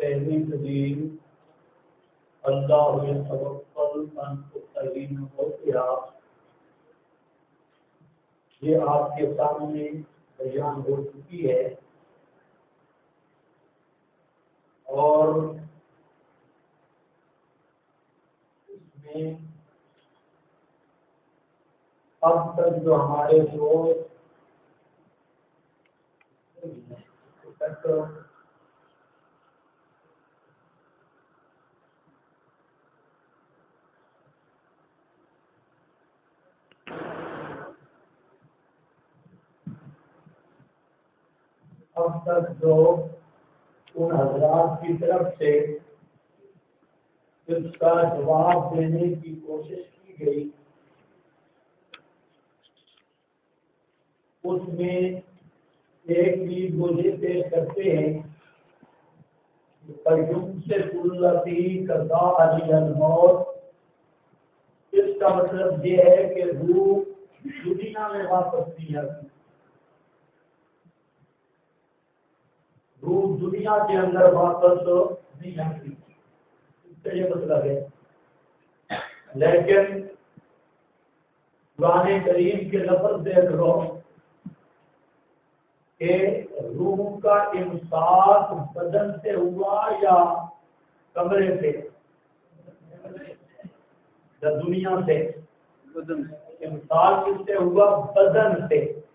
پہلی دلیل اللہ یتوکل ان تقین موقعہ، یہ آپ کے سامنے بیان ہو چکی ہے، اور اس میں اب تک جو ہمارے دوست اب تک جو ان حضرات کی طرف سے اس کا جواب دینے کی کوشش کی گئی، اس میں ایک چیز وہ یہ پیش کرتے ہیں قیوم سے کلتی قضا علی الموت، اس کا مطلب یہ ہے کہ روح دنیا میں واپس نہیں آتی، روح دنیا کے اندر واپس نہیں آتی، اس کا یہ مطلب ہے۔ لیکن قرآن کریم کے لفظ دیکھ لو کہ روح کا امساک بدن سے ہوا یا کمرے سے یا دنیا سے؟ امساک کس سے ہوا؟ بدن سے۔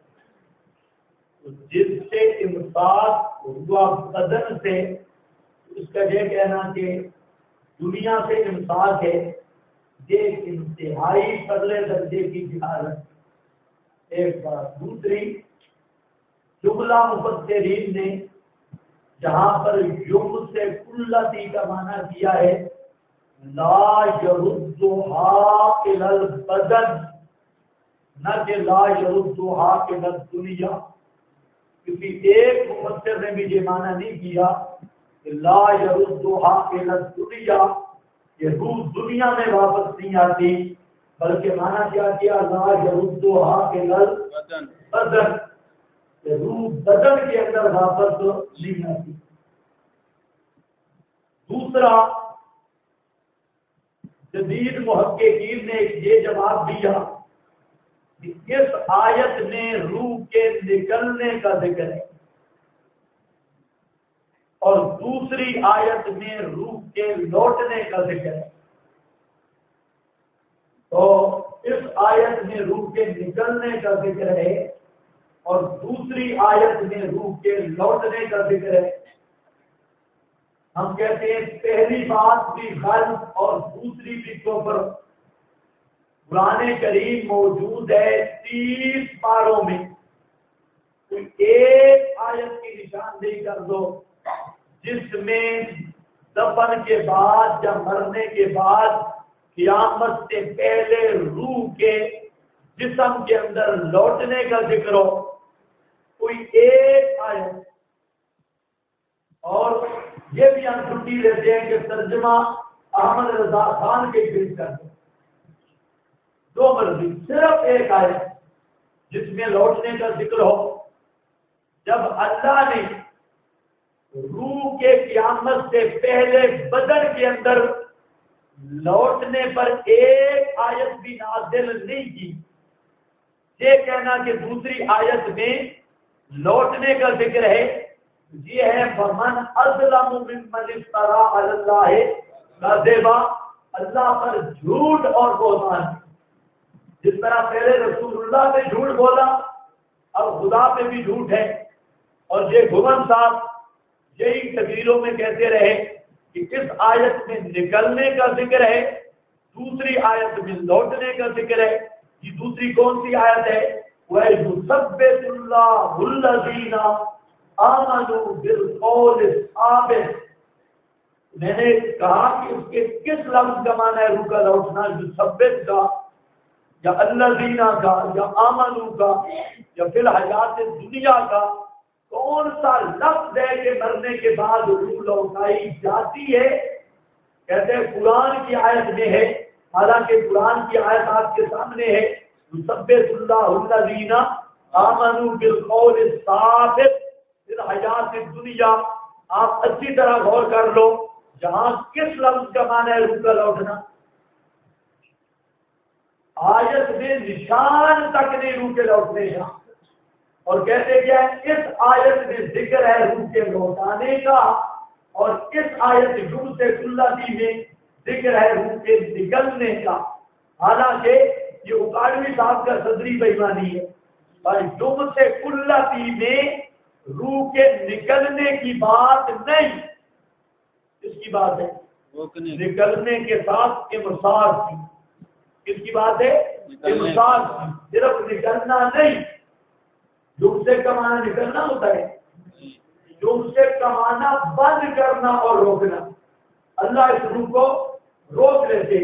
جس سے امساک ہوا بدن سے، اس کا یہ کہنا کہ دنیا سے امساک ہے، یہ انتہائی پرلے درجے کی جہالت ایک بات۔ دوسری، جملہ مفسرین نے جہاں پر یوم سے کلتی کا معنی کیا ہے لا یردھا الی البدن، نہ کہ لا یردھا الی الدنیا، کسی ایک مفسر نے بھی یہ معنی نہیں کیا کہ لا یردھا الی الدنیا، یہ روح دنیا میں واپس نہیں آتی، بلکہ معنی کیا کیا؟ لا یردھا الی البدن، روح بدن کے اندر واپس نہیں آتی۔ دوسرا، جدید محققین نے یہ جواب دیا کہ اس آیت میں روح کے نکلنے کا ذکر ہے، اور دوسری آیت میں روح کے لوٹنے کا ذکر ہے۔ تو اس آیت میں روح کے نکلنے کا ذکر ہے اور دوسری آیت میں روح کے لوٹنے کا ذکر ہے۔ ہم کہتے ہیں پہلی بات بھی غلط اور دوسری بھی کفر۔ قرآن کریم موجود ہے 30 پاروں میں، کوئی ایک آیت کی نشاندہی کر دو جس میں دفن کے بعد یا مرنے کے بعد قیامت سے پہلے روح کے جسم کے اندر لوٹنے کا ذکر ہو، کوئی ایک آیت۔ اور یہ بھی ہم چھٹی لیتے ہیں کہ ترجمہ احمد رضا خان کے پیش کر دو، جو مرضی، صرف ایک آیت جس میں لوٹنے کا ذکر ہو۔ جب اللہ نے روح کے قیامت سے پہلے بدن کے اندر لوٹنے پر ایک آیت بھی نازل نہیں کی، یہ کہنا کہ دوسری آیت میں لوٹنے کا ذکر ہے، یہ ہے فَمَنْ أَظْلَمُ مِمَّنِ افْتَرَىٰ عَلَى اللَّهِ كَذِبًا، اللہ پر جھوٹ اور بہتان۔ جس طرح پہلے رسول اللہ پہ جھوٹ بولا، اب خدا پہ بھی جھوٹ ہے، اور یہ گھمن صاحب یہی تقریروں میں کہتے رہے کہ اس آیت میں نکلنے کا ذکر ہے، دوسری آیت میں لوٹنے کا ذکر ہے۔ یہ دوسری کون سی آیت ہے؟ وَيُثَبِّتُ اللَّهُ الَّذِينَ آمَنُوا بِالْقَوْلِ الثَّابِتِ، میں نے کہا کہ اس کے کس لفظ کا معنی ہے روح کا لوٹنا؟ یثبت کا یا الذین کا یا آمنوا کا یا فی الحیات دنیا کا؟ کون سا لفظ ہے کہ مرنے کے بعد روح لوٹائی جاتی ہے؟ کہتے ہیں قرآن کی آیت میں ہے، حالانکہ قرآن کی آیت آپ کے سامنے ہے، یثبت اللہ الذین آمنوا بالقول الثابت فی الحیات الدنیا، آپ اچھی طرح غور کر لو جہاں کس لفظ کا معنی ہے روح کا لوٹنا. آیت میں نشان تک نہیں روح کے لوٹنے کا. اور کہتے کیا ہے اس آیت میں ذکر ہے روح کے لوٹانے کا اور اس آیت جملہ کلتی میں ذکر ہے روح کے نکلنے کا. حالانکہ یہ اکاڑوی صاحب کا صدری بےایمانی ہے. اور جملہ کلتی میں روح کے نکلنے کی بات نہیں. اس کی بات ہے نکلنے کے ساتھ امساک کی. کس کی بات ہے؟ امساک کی. صرف نکلنا نہیں. جم سے کمانا نکلنا ہوتا ہے. جم سے کمانا بند کرنا اور روکنا. اللہ اس روح کو روک لیتے.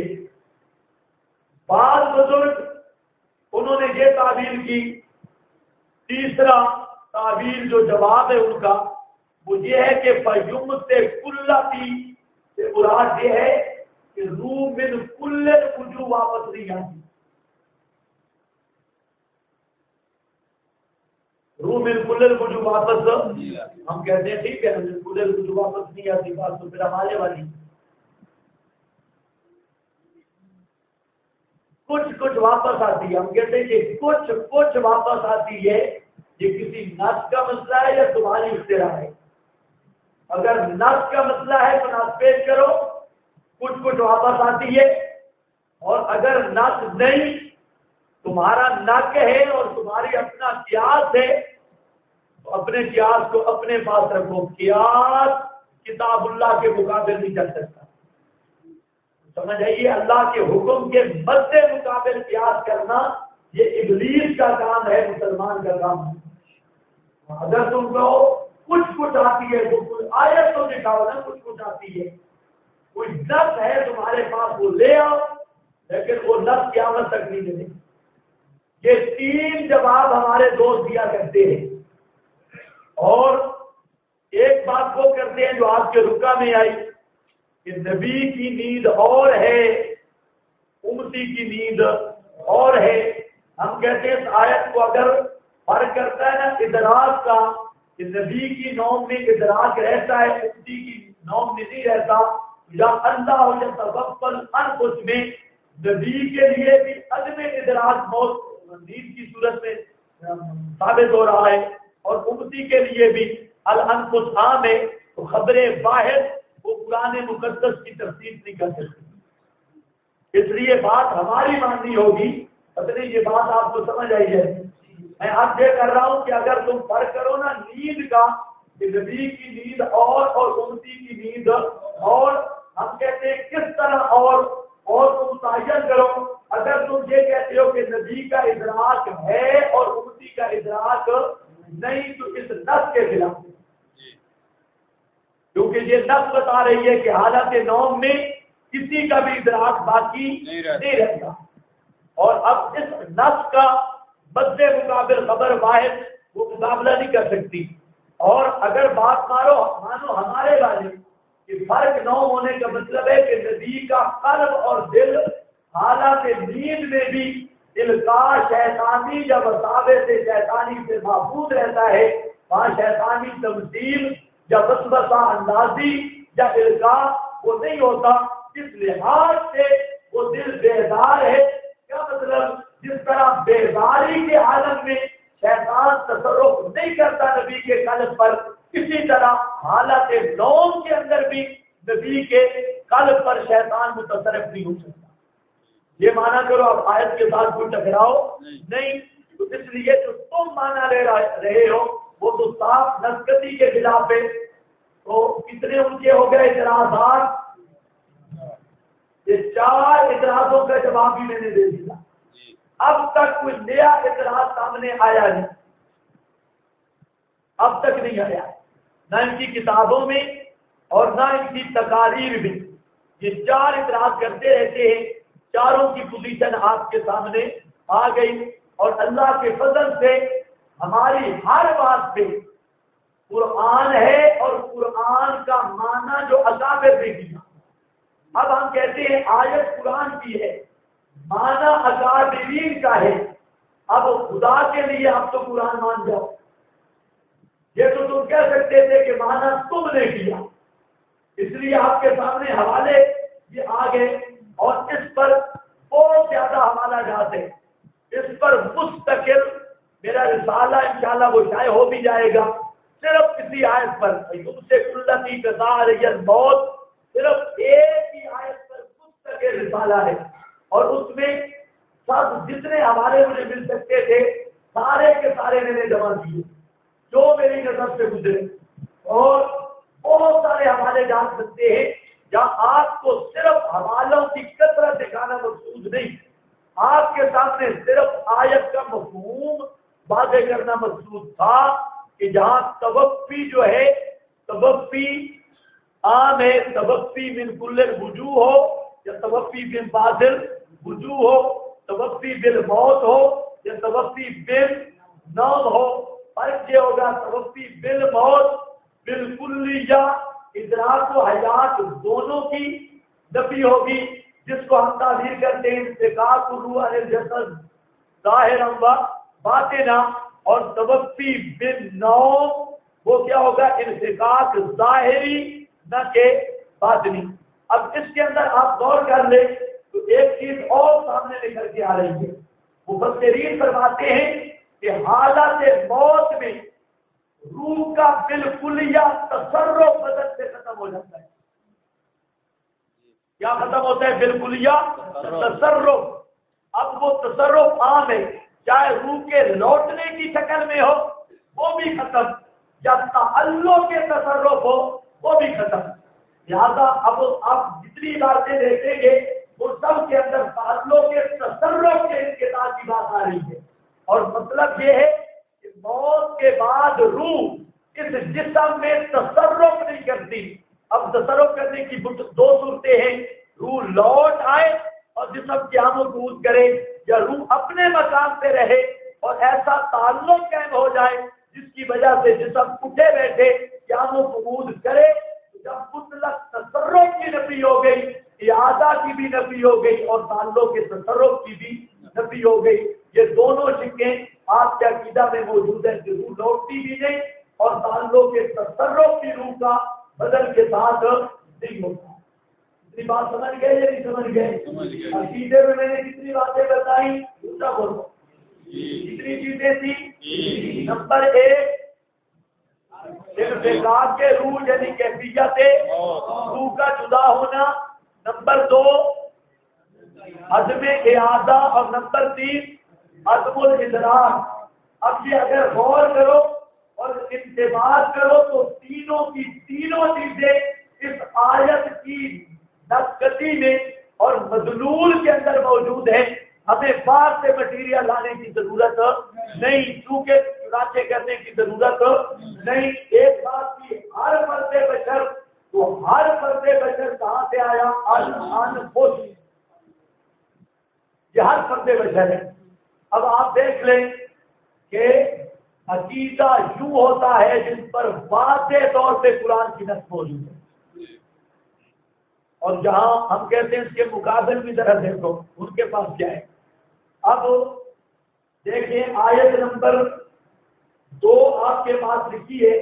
بعض بزرگ انہوں نے یہ تعبیر کی. تیسرا تعبیر جو جواب ہے ان کا وہ یہ ہے کہ فیوم سے کلتی سے مراد یہ ہے کہ روح من کل وجوہ واپس نہیں آتی. روح من کل وجوہ واپس ہم کہتے ہیں ٹھیک ہے من کل وجوہ واپس نہیں آتی. بات تو پھر ہمارے والی کچھ واپس آتی ہے. ہم کہتے ہیں کہ کچھ واپس آتی ہے. یہ کسی نس کا مسئلہ ہے یا تمہاری اختراع ہے؟ اگر نس کا مسئلہ ہے تو نس پیش کرو. کچھ واپس آتی ہے. اور اگر نس نہیں تمہارا نک ہے اور تمہاری اپنا قیاس ہے تو اپنے قیاس کو اپنے پاس رکھو. قیاس کتاب اللہ کے مقابل نہیں چل سکتا. سمجھ آئیے اللہ کے حکم کے مد مقابل قیاس کرنا یہ ابلیس کا کام ہے, مسلمان کا کام ہے. اگر تم کہو کچھ آتی ہے تو کچھ آیت تو دکھاؤ نا. کچھ آتی ہے. کوئی نفس ہے تمہارے پاس وہ لے آؤ لیکن وہ نفس قیامت تک نہیں ملے. یہ تین جواب ہمارے دوست دیا کرتے ہیں. اور ایک بات وہ کرتے ہیں جو آپ کے رکا میں آئی کہ نبی کی نیند اور ہے امتی کی نیند اور ہے. ہم کہتے ہیں اس آیت کو اگر فرق کرتا ہے نا ادراک کا کہ نبی کی نوم میں ادراک رہتا ہے امتی کی نوم میں نہیں رہتا. یا اللہ ہو یا تغفل انفس میں نبی کے لیے بھی عدم ادراک موت نیند کی صورت میں ثابت ہو رہا ہے اور امتی کے لیے بھی الانفس عام ہے. تو خبر واحد وہ قرآن مقدس کی تفسیر نہیں کر سکتی. اس لیے بات ہماری ماننی ہوگی. پتہ یہ بات آپ کو سمجھ آئی ہے. میں اب یہ کر رہا ہوں کہ اگر تم فرق کرو نا نیند کا کہ نبی کی نیند اور امتی کی نیند اور ہم کہتے ہیں کس طرح اور تم متعین کرو. اگر تم یہ کہتے ہو کہ نبی کا ادراک ہے اور امتی کا ادراک نہیں تو اس نص کے خلاف, کیونکہ یہ نص بتا رہی ہے کہ حالت نوم میں کسی کا بھی ادراک باقی نہیں رہتا. اور اب اس نص کا بد مقابل خبر واحد وہ مقابلہ نہیں کر سکتی. اور اگر بات مانو ہمارے والے کہ فرق نوم ہونے کا مطلب ہے کہ نبی کا قلب اور دل حالات نیند میں بھی القاء شیطانی یا وساوے سے شیطانی سے محفوظ رہتا ہے. وہاں شیطانی تمثیل یا وسوسہ اندازی یا القاء وہ نہیں ہوتا. اس لحاظ سے وہ دل بیدار ہے. کیا مطلب؟ جس طرح بیداری کے عالم میں شیطان تصرف نہیں کرتا نبی کے قلب پر, اسی طرح حالت نوم کے اندر بھی نبی کے قلب پر شیطان متصرف نہیں ہو سکتا. یہ مانا کرو اب آیت کے ساتھ کوئی ٹکراؤ نہیں. تو اس لیے جو تم مانا لے رہے ہو وہ تو صاف نسکتی کے خلاف ہے. تو کتنے ان کے ہو گئے اعتراضات؟ یہ 4 اعتراضوں کا جواب بھی میں نے دے دیا. اب تک کوئی نیا اعتراض سامنے آیا نہیں. اب تک نہیں آیا نہ ان کی کتابوں میں اور نہ ان کی تقاریر میں. یہ 4 اعتراض کرتے رہتے ہیں. چاروں کی پوزیشن آپ کے سامنے آ گئی اور اللہ کے فضل سے ہماری ہر بات پہ قرآن ہے اور قرآن کا معنی جو اکابر نے کیا. اب ہم کہتے ہیں آیت قرآن کی ہے, معنی اکابرین کا ہے. اب خدا کے لیے آپ تو قرآن مان جاؤ. یہ تو تم کہہ سکتے تھے کہ مانا تم نے کیا، اس لیے آپ کے سامنے حوالے یہ آ گئے اور اس پر بہت زیادہ حوالہ جاتے ہیں، اس پر مستقل میرا رسالہ انشاءاللہ وہ شائع ہو بھی جائے گا، صرف کسی آیت پر سے کلتی قضاء علیہ الموت، صرف ایک ہی آیت پر مستقل رسالہ ہے، اور اس میں سب جتنے ہمارے مجھے مل سکتے تھے سارے کے سارے میں نے جمع کیے جو میری نظر سے گزرے، اور بہت سارے حوالے جان سکتے ہیں جہاں آپ کو صرف حوالوں کی کثرت دکھانا مقصود نہیں، آپ کے سامنے صرف آیت کا مفہوم واضح کرنا مقصود تھا کہ جہاں توفی جو ہے، توفی عام ہے، توفی من کل الوجوہ ہو یا توفی من بعض الوجوہ ہو، توفی بالموت ہو یا توفی بالنوم ہو، فرق یہ ہوگا توفی بالموت بالکلیہ ادراک و حیات دونوں کی نفی ہوگی، جس کو ہم تعبیر کرتے ہیں انفکاک الروح عن الجسد ظاہرا و باطنا، اور توفی بالنوم وہ کیا ہوگا انفکاک ظاہری نہ کہ باطنی۔ اب اس کے اندر آپ غور کر لیں تو ایک چیز اور سامنے نکل کے آ رہی ہے، مفسرین فرماتے ہیں کہ حالت موت میں روح کا بالکلیہ تصرف بدن سے ختم ہو جاتا ہے۔ کیا ختم ہوتا ہے؟ بالکلیہ تصرف۔ اب وہ تصرف عام ہے، چاہے روح کے لوٹنے کی شکل میں ہو وہ بھی ختم، یا تعلق کے تصرف ہو وہ بھی ختم۔ لہذا اب آپ جتنی باتیں دیکھیں گے وہ سب کے اندر تعلق کے تصرف کے انقطاع کی بات آ رہی ہے، اور مطلب یہ ہے کہ موت کے بعد روح اس جسم میں تصرف نہیں کرتی۔ اب تصرف کرنے کی دو صورتیں ہیں، روح لوٹ آئے اور جسم قیام و قعود کرے، یا روح اپنے مقام پہ رہے اور ایسا تعلق قائم ہو جائے جس کی وجہ سے جسم اٹھے بیٹھے قیام و قعود کرے۔ جب مطلق تصرف کی نفی ہو گئی، اعادہ کی بھی نفی ہو گئی اور تعلق کے تصرف کی بھی نفی ہو گئی۔ یہ دونوں شکیں آپ کے عقیدہ میں موجود ہیں کہ روح لوٹتی بھی نہیں اور تعلق کے تصرف کی روح کا بدن کے ساتھ نہیں ہوتا۔ اتنی بات سمجھ گئے یا نہیں سمجھ گئے؟ عقیدے میں نے کتنی باتیں بتائی؟ دوسرا بولو کتنی چیزیں تھی؟ نمبر 1 انفکاک کے روح یعنی کیفیت روح کا جدا ہونا، نمبر 2 عدم اعادہ، اور نمبر 3 عدم الادراک۔ اب یہ اگر غور کرو اور انتباہ کرو تو تینوں کی تینوں چیزیں اس آیت کی نقطی میں اور مدلول کے اندر موجود ہیں۔ ہمیں باہر سے مٹیریل لانے کی ضرورت نہیں، کیونکہ چنانچہ کرنے کی ضرورت نہیں۔ ایک بات کی، ہر فرد بشر، تو ہر فرد بشر کہاں سے آیا؟ انفس، یہ ہر فرد بشر ہے۔ اب آپ دیکھ لیں کہ عقیدہ یوں ہوتا ہے جس پر واضح طور پہ قرآن کی نص موجود ہے، اور جہاں ہم کہتے ہیں اس کے مقابل بھی ذرا دیکھو ان کے پاس کیا ہے۔ اب دیکھیں آیت نمبر 2 آپ کے پاس لکھی ہے،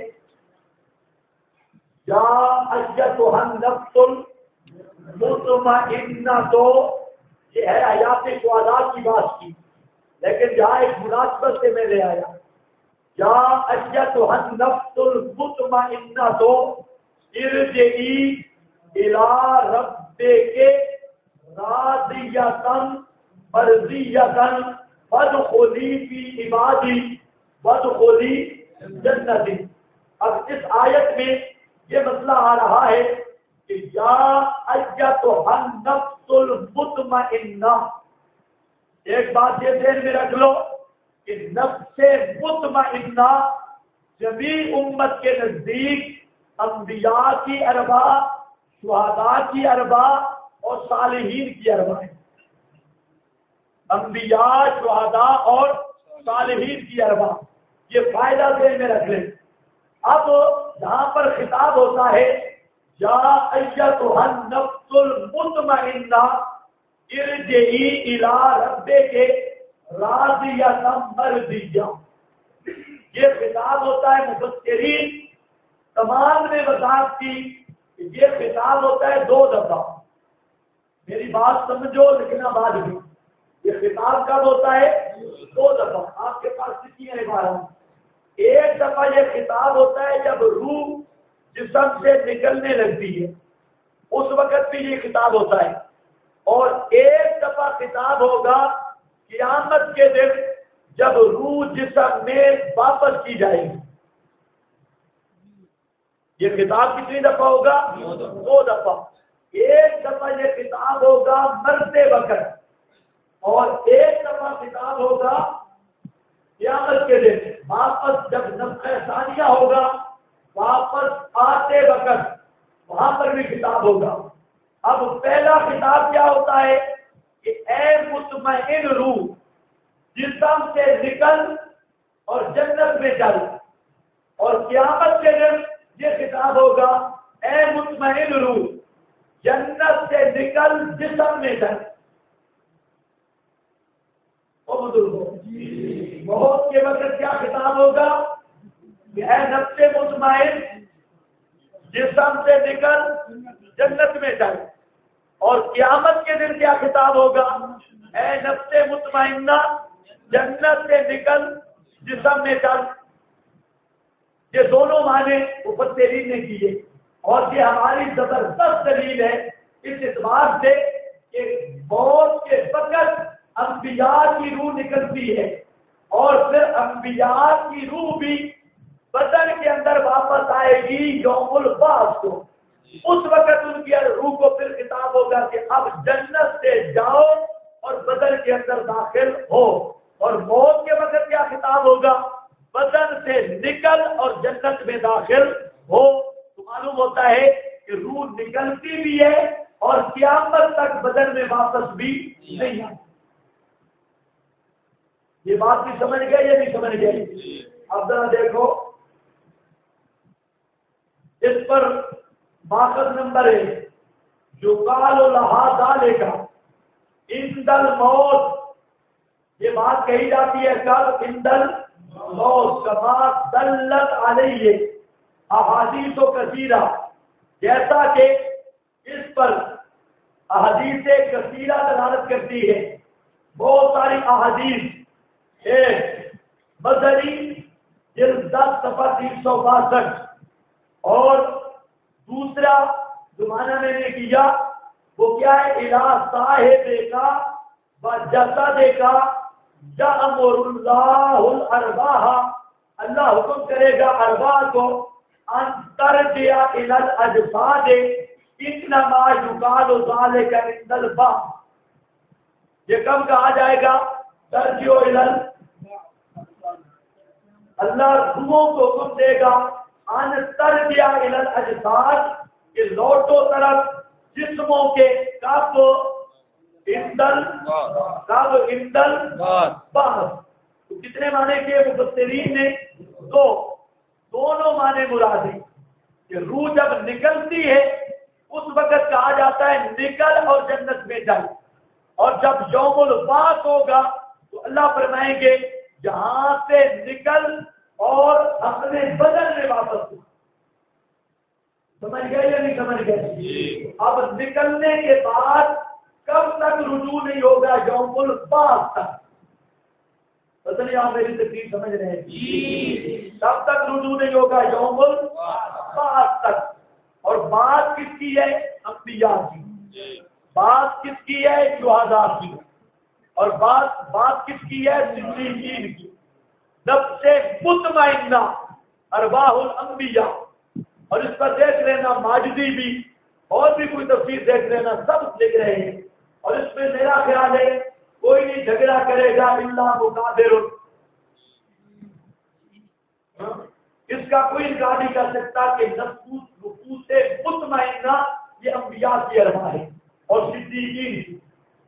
یا ایتھا النفس المطمئنہ، تو یہ ہے حیات شہداء کی بات کی، لیکن جہاں ایک مناسبت سے میں لے آیا، یا ایتھا النفس المطمئنہ تو ارجعی الی ربک راضیۃ مرضیۃ فادخلی فی عبادی وادخلی جنتی۔ اب اس آیت میں یہ مسئلہ آ رہا ہے کہ یا ایتھا النفس المطمئنہ، ایک بات یہ ذہن میں رکھ لو کہ نفس مطمئنہ جمیع امت کے نزدیک انبیاء کی اربعہ، شہداء کی اربعہ اور صالحین کی اربعہ ہے۔ انبیاء، شہداء اور صالحین کی اربعہ، یہ فائدہ ذہن میں رکھ لیں۔ اب یہاں پر خطاب ہوتا ہے یا ایتھا النفس المطمئنہ ارجعی الی ربک راضیۃ مرضیۃ۔ یہ خطاب ہوتا ہے مفسرین تمام نے وضاحت کی کہ یہ خطاب ہوتا ہے 2 دفعہ. میری بات سمجھو لکھنا بعد میں. یہ خطاب کب ہوتا ہے؟ 2 دفعہ. آپ کے پاس کتنی ہے عبارت؟ ایک دفعہ یہ خطاب ہوتا ہے جب روح جسم سے نکلنے لگتی ہے، اس وقت بھی یہ خطاب ہوتا ہے. اور ایک دفعہ خطاب ہوگا قیامت کے دن جب روح جسم میں واپس کی جائے گی. یہ خطاب کتنی دفعہ ہوگا؟ 2 دفعہ. ایک دفعہ یہ خطاب ہوگا مرتے وقت، اور ایک دفعہ خطاب ہوگا قیامت کے دن واپس جب نفخہ ثانیہ ہوگا، واپس آتے وقت وہاں پر بھی خطاب ہوگا. اب پہلا خطاب کیا ہوتا ہے کہ اے مطمئن روح جسم سے نکل اور جنت میں چل. اور قیامت کے دن یہ خطاب ہوگا اے مطمئن روح جنت سے نکل جسم میں چل. موت کے وقت کیا خطاب ہوگا کہ اے نفس مطمئن جسم سے نکل جنت میں چل. اور قیامت کے دن کیا خطاب ہوگا؟ اے نفس مطمئنہ جنت سے نکل جسم میں چل. یہ دونوں معنی مفسرین نے کیے، اور یہ ہماری زبردست دلیل ہے اس اعتبار سے کہ موت کے وقت انبیاء کی روح نکلتی ہے، اور پھر انبیاء کی روح بھی بدن کے اندر واپس آئے گی یوم البعث کو. اس وقت ان کی روح کو پھر خطاب ہوگا کہ اب جنت سے جاؤ اور بدن کے اندر داخل ہو. اور موت کے وقت کیا خطاب ہوگا؟ بدن سے نکل اور جنت میں داخل ہو. تو معلوم ہوتا ہے کہ روح نکلتی بھی ہے اور قیامت تک بدن میں واپس بھی نہیں آتی. یہ بات بھی سمجھ گئے یا نہیں سمجھ گئے؟ اب ذرا دیکھو اس پر ماخذ نمبر 1 جو قال لہا ذالک عند الموت. یہ بات کہی جاتی ہے کب؟ عند الموت کما دلت علیہ احادیث کثیرہ، جیسا کہ اس پر احادیث کثیرہ دلالت کرتی ہے. بہت ساری احادیث. ایک بدری جلد 10 صفحہ 362، اور دوسرا زمانہ میں نے کیا وہ کیا ہے؟ الہ صاحب کا و جسد کا یامر اللہ الارواح، اللہ حکم کرے گا ارواح کو ان ترجع الی الاجساد انما یقال ذلک عند البعث. یہ کب کہا جائے گا؟ ترجع الی، اللہ روحوں کو حکم دے گا ان ترجع الی الاجساد کہ لوٹو طرف جسموں کے کب اندل بحث. تو کتنے معنی کے مفسرین نے؟ 2. دونوں معنی مراد ہیں کہ روح جب نکلتی ہے اس وقت کہا جاتا ہے نکل اور جنت میں جل. اور جب یوم البعث ہوگا تو اللہ فرمائیں گے جہاں سے نکل اور اپنے بدن میں واپس ہو. سمجھ گئے یا نہیں سمجھ گئے؟ اب نکلنے کے بعد کب تک رجوع نہیں ہوگا؟ یوم البعث تک. پتہ نہیں آپ میری تقریر سمجھ رہے ہیں؟ کب تک رجوع نہیں ہوگا؟ یوم البعث تک. اور بات کس کی ہے؟ انبیاء کی. بات کس کی ہے؟ شہداء کی. اور بات کس کی ہے؟ صدیقین کی. نفس مطمئنہ ارواح الانبیاء. اور اس پر دیکھ لینا ماجدی بھی اور بھی کوئی تفسیر دیکھ لینا، سب لکھ رہے ہیں. اور اس میں میرا خیال ہے کوئی نہیں جھگڑا کرے گا الا مقادر. اس کا کوئی انکار نہیں کر سکتا کہ نفوس مطمئنہ یہ انبیاء کی ارواح ہے اور صدیقین کی.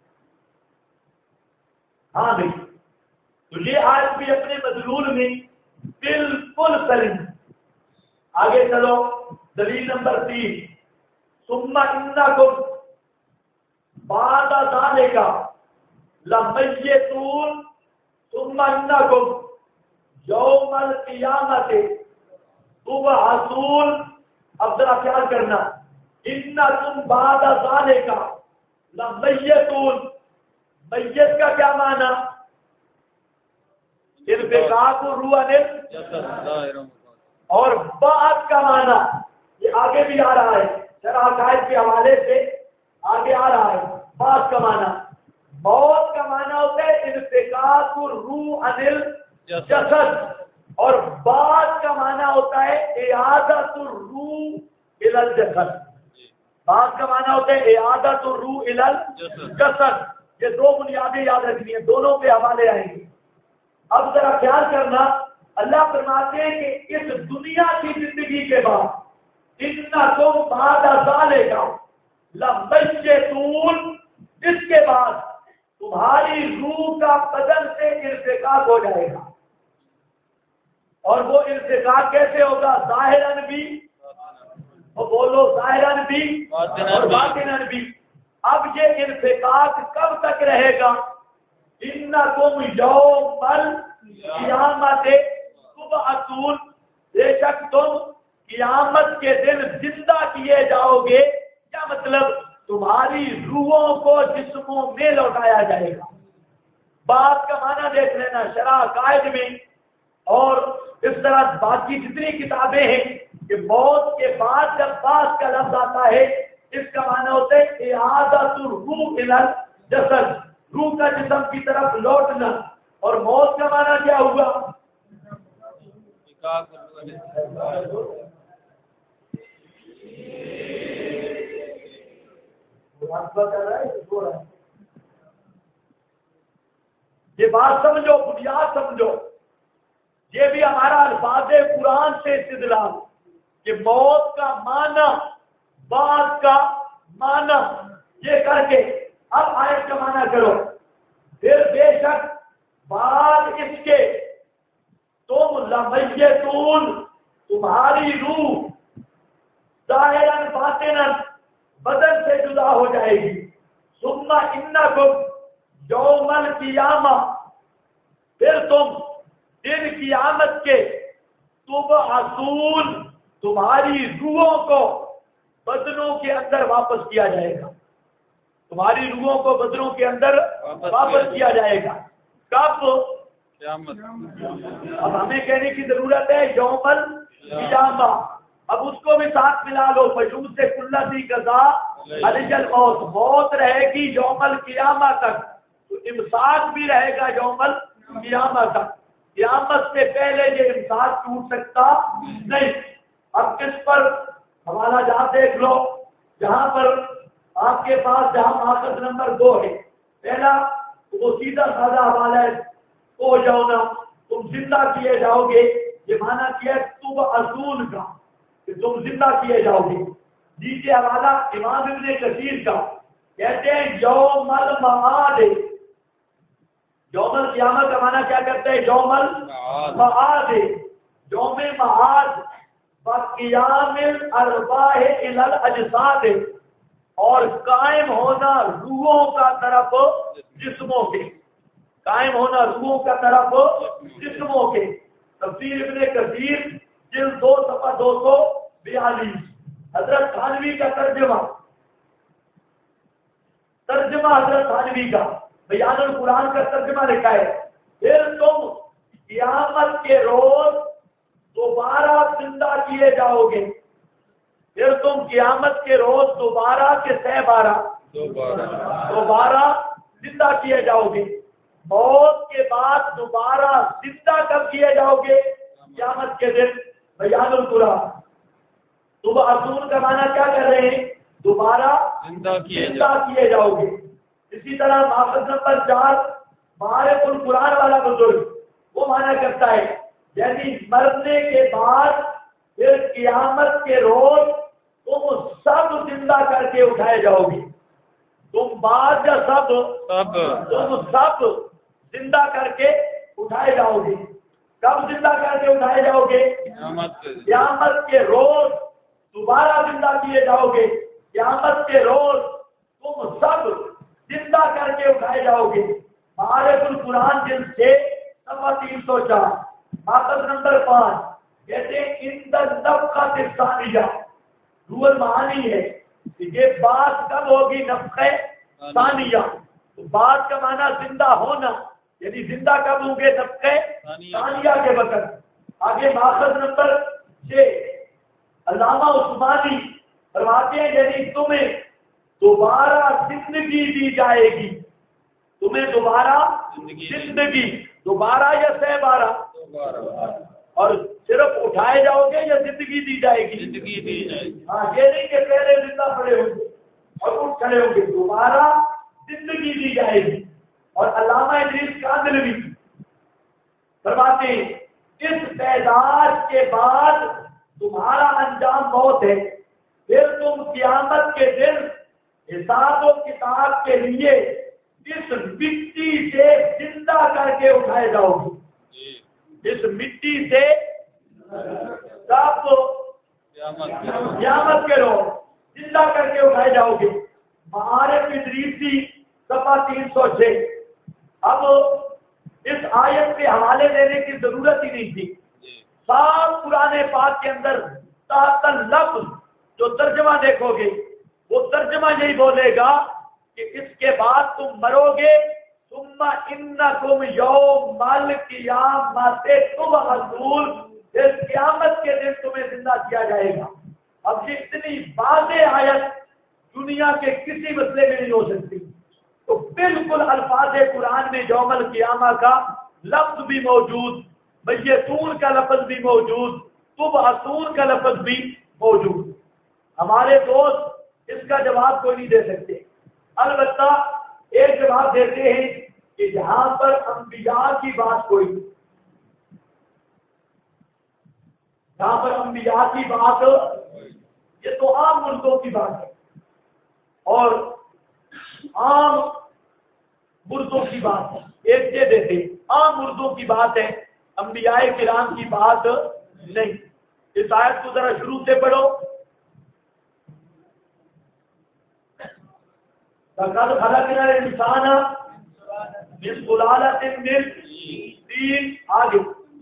ہاں نہیں تو یہ آج بھی اپنے مدلول میں بالکل سلیم. آگے چلو دلیل نمبر 3 ثم انکم بعد ذلک لمیتون ثم انکم یوم القیامت تبعثون. اب ذرا خیال کرنا، انکم بعد ذالک لمیتون. میت کا کیا معنی؟ انفکاک الروح عن الجسد. اور بعد کا معنی یہ آگے بھی آ رہا ہے، شرح عقائد کے حوالے سے آگے آ رہا ہے. بعد کا معنی، موت کا معنی ہوتا ہے انفکاک الروح عن الجسد، اور بعد کا معنی ہوتا ہے اعادۃ الروح الی الجسد. بعد کا معنی ہوتا ہے اعادۃ الروح الی الجسد. یہ دو بنیادیں یاد رکھنی ہیں، دونوں پہ حوالے آئیں گے. اب ذرا خیال کرنا، اللہ فرماتے ہیں کہ اس دنیا کی زندگی کے بعد انکم بعد ذالک لمیتون، اس کے بعد تمہاری روح کا بدن سے ارتقاق ہو جائے گا. اور وہ ارتقاق کیسے ہوگا؟ ظاہراً بھی، اور بولو ظاہراً بھی اور باطناً بھی. اب یہ ارتقاق کب تک رہے گا؟ انکم یوم القیامت تبعثون، بے شک تم قیامت کے دن زندہ کیے جاؤ گے. کیا مطلب؟ تمہاری روحوں کو جسموں میں لوٹایا جائے گا. بات کا معنی دیکھ لینا شرح قائد میں، اور اس طرح باقی جتنی کتابیں ہیں کہ موت کے بعد جب بعد کا لفظ آتا ہے اس کا معنی ہوتا ہے اعادۃ الروح الی الجسد، روح کا جسم کی طرف لوٹنا. اور موت کا معنی کیا ہوا؟ یہ بات سمجھو، بنیاد سمجھو. یہ بھی ہمارا الفاظ قرآن سے استدلال کہ موت کا معنی، بعد کا معنی، یہ کر کے اب آیت کا معنی کرو. پھر بے شک بعد اس کے تم لمیتون، تمہاری روح ظاہراً باطناً بدن سے جدا ہو جائے گی. ثم انکم یوم القیامہ، پھر تم دن قیامت کے تبعثون، تمہاری روحوں کو بدنوں کے اندر واپس کیا جائے گا. تمہاری روحوں کو بدنوں کے اندر واپس کیا جائے گا. کب؟ قیامت. اب ہمیں کہنے کی ضرورت ہے یوم القیامہ. اب اس کو بھی ساتھ ملا لو، فجوز سے کلتی قضا علیہ الموت، موت رہے گی یوم القیامہ تک، تو امساک بھی رہے گا یوم القیامہ تک. قیامت سے پہلے یہ امساک ٹوٹ سکتا نہیں. اب کس پر حوالہ جات دیکھ لو، جہاں پر آپ کے پاس جہاں ماخذ نمبر 2 ہے. پہلا وہ سیدھا سادہ حوالہ ہے، ہو جاؤ نا، تم زندہ کیے جاؤ گے. یہ معنی کیا ہے تبعثون کا، کہ تم زندہ کیے جاؤ گے. نیچے حوالہ امام ابن کثیر کا، کہتے ہیں یوم المعاد. یوم القیامہ کا معنی کیا کرتے ہیں؟ یوم المعاد، یوم معاد وقیام الارواح الی الاجساد، اور قائم ہونا روحوں کا طرف جسموں کے، قائم ہونا روحوں کا طرف جسموں کے. تفسیر ابن کثیر جلد 2 صفحہ 242. حضرت تھانوی کا ترجمہ حضرت تھانوی کا بیان القرآن کا ترجمہ لکھا ہے. پھر تم قیامت کے روز دوبارہ زندہ کیے جاؤ گے. پھر تم قیامت کے روز دوبارہ کے سہ بارہ دوبارہ زندہ کیے جاؤ گے. موت کے بعد دوبارہ زندہ کب کیے جاؤ گے؟ قیامت کے دن. بیان القرآن. تبعثون کا معنی کیا کر رہے ہیں؟ دوبارہ زندہ کیے جاؤ گے. اسی طرح ماخذ نمبر 4 معارف القرآن والا بزرگ وہ معنی کرتا ہے یعنی مرنے کے بعد پھر قیامت کے روز تم سب زندہ کر کے اٹھائے جاؤ گے. تم بعد یا سب؟ تم سب زندہ کر کے اٹھائے جاؤ گے. کب زندہ کر کے اٹھائے جاؤ گے؟ قیامت کے روز دوبارہ زندہ کیے جاؤ گے. قیامت کے روز تم سب زندہ کر کے اٹھائے جاؤ گے. معارف القرآن جلد 6 صفحہ 304. ماخذ نمبر 5 کہتے ہیں ان النفخۃ الثانیہ، روح المعانی ہے کہ یہ بات کب ہوگی؟ نفخہ ثانیہ. تو بات کا معنی زندہ ہونا، یعنی زندہ کب ہوں گے؟ نفخہ ثانیہ کے وقت. آگے ماخذ نمبر 6 علامہ عثمانی فرماتے ہیں یعنی تمہیں دوبارہ زندگی دی جائے گی، تمہیں دوبارہ زندگی، دوبارہ یا سہ بارہ، اور صرف اٹھائے جاؤ گے یا زندگی دی جائے گی؟ زندگی دی جائے گی. ہاں، یہ نہیں کہ پہلے زندہ پڑے ہوں گے اور اٹھ کھڑے ہوں گے، دوبارہ زندگی دی جائے گی. اور علامہ ادریس کاندھلوی فرماتے ہیں اس پیدائش کے بعد تمہارا انجام موت ہے، پھر تم قیامت کے دن حساب و کتاب کے لیے اس مٹی سے زندہ کر کے اٹھائے جاؤ گے. اس مٹی سے سب قیامت کے روز زندہ کر کے اٹھائے جاؤ گے. معارف ادریسی صفحہ 306. اب اس آیت کے حوالے دینے کی ضرورت ہی نہیں تھی. صاف قرآن پاک کے اندر تحت لفظ جو ترجمہ دیکھو گے وہ ترجمہ یہی بولے گا کہ اس کے بعد تم مرو گے، ثم انکم یوم القیامۃ تبعثون، پھر قیامت کے دن تمہیں زندہ کیا جائے گا. اب یہ اتنی واضح آیت دنیا کے کسی مسئلے میں نہیں ہو سکتی. تو بالکل الفاظ قرآن میں یوم القیامہ کا لفظ بھی موجود، میتون کا لفظ بھی موجود، تبعثون کا لفظ بھی موجود. ہمارے دوست اس کا جواب کوئی نہیں دے سکتے. البتہ ایک جواب دیتے ہیں کہ جہاں پر انبیاء کی بات کوئی، جہاں پر انبیاء کی بات، یہ تو عام مردوں کی بات ہے اور عام مردوں کی بات ہے. ایک یہ دیتے عام مردوں کی بات ہے، انبیاء کرام کی بات نہیں. اس آیت کو ذرا شروع سے پڑھو. لقد خلقنا الانسان من سلالۃ من طین. آگے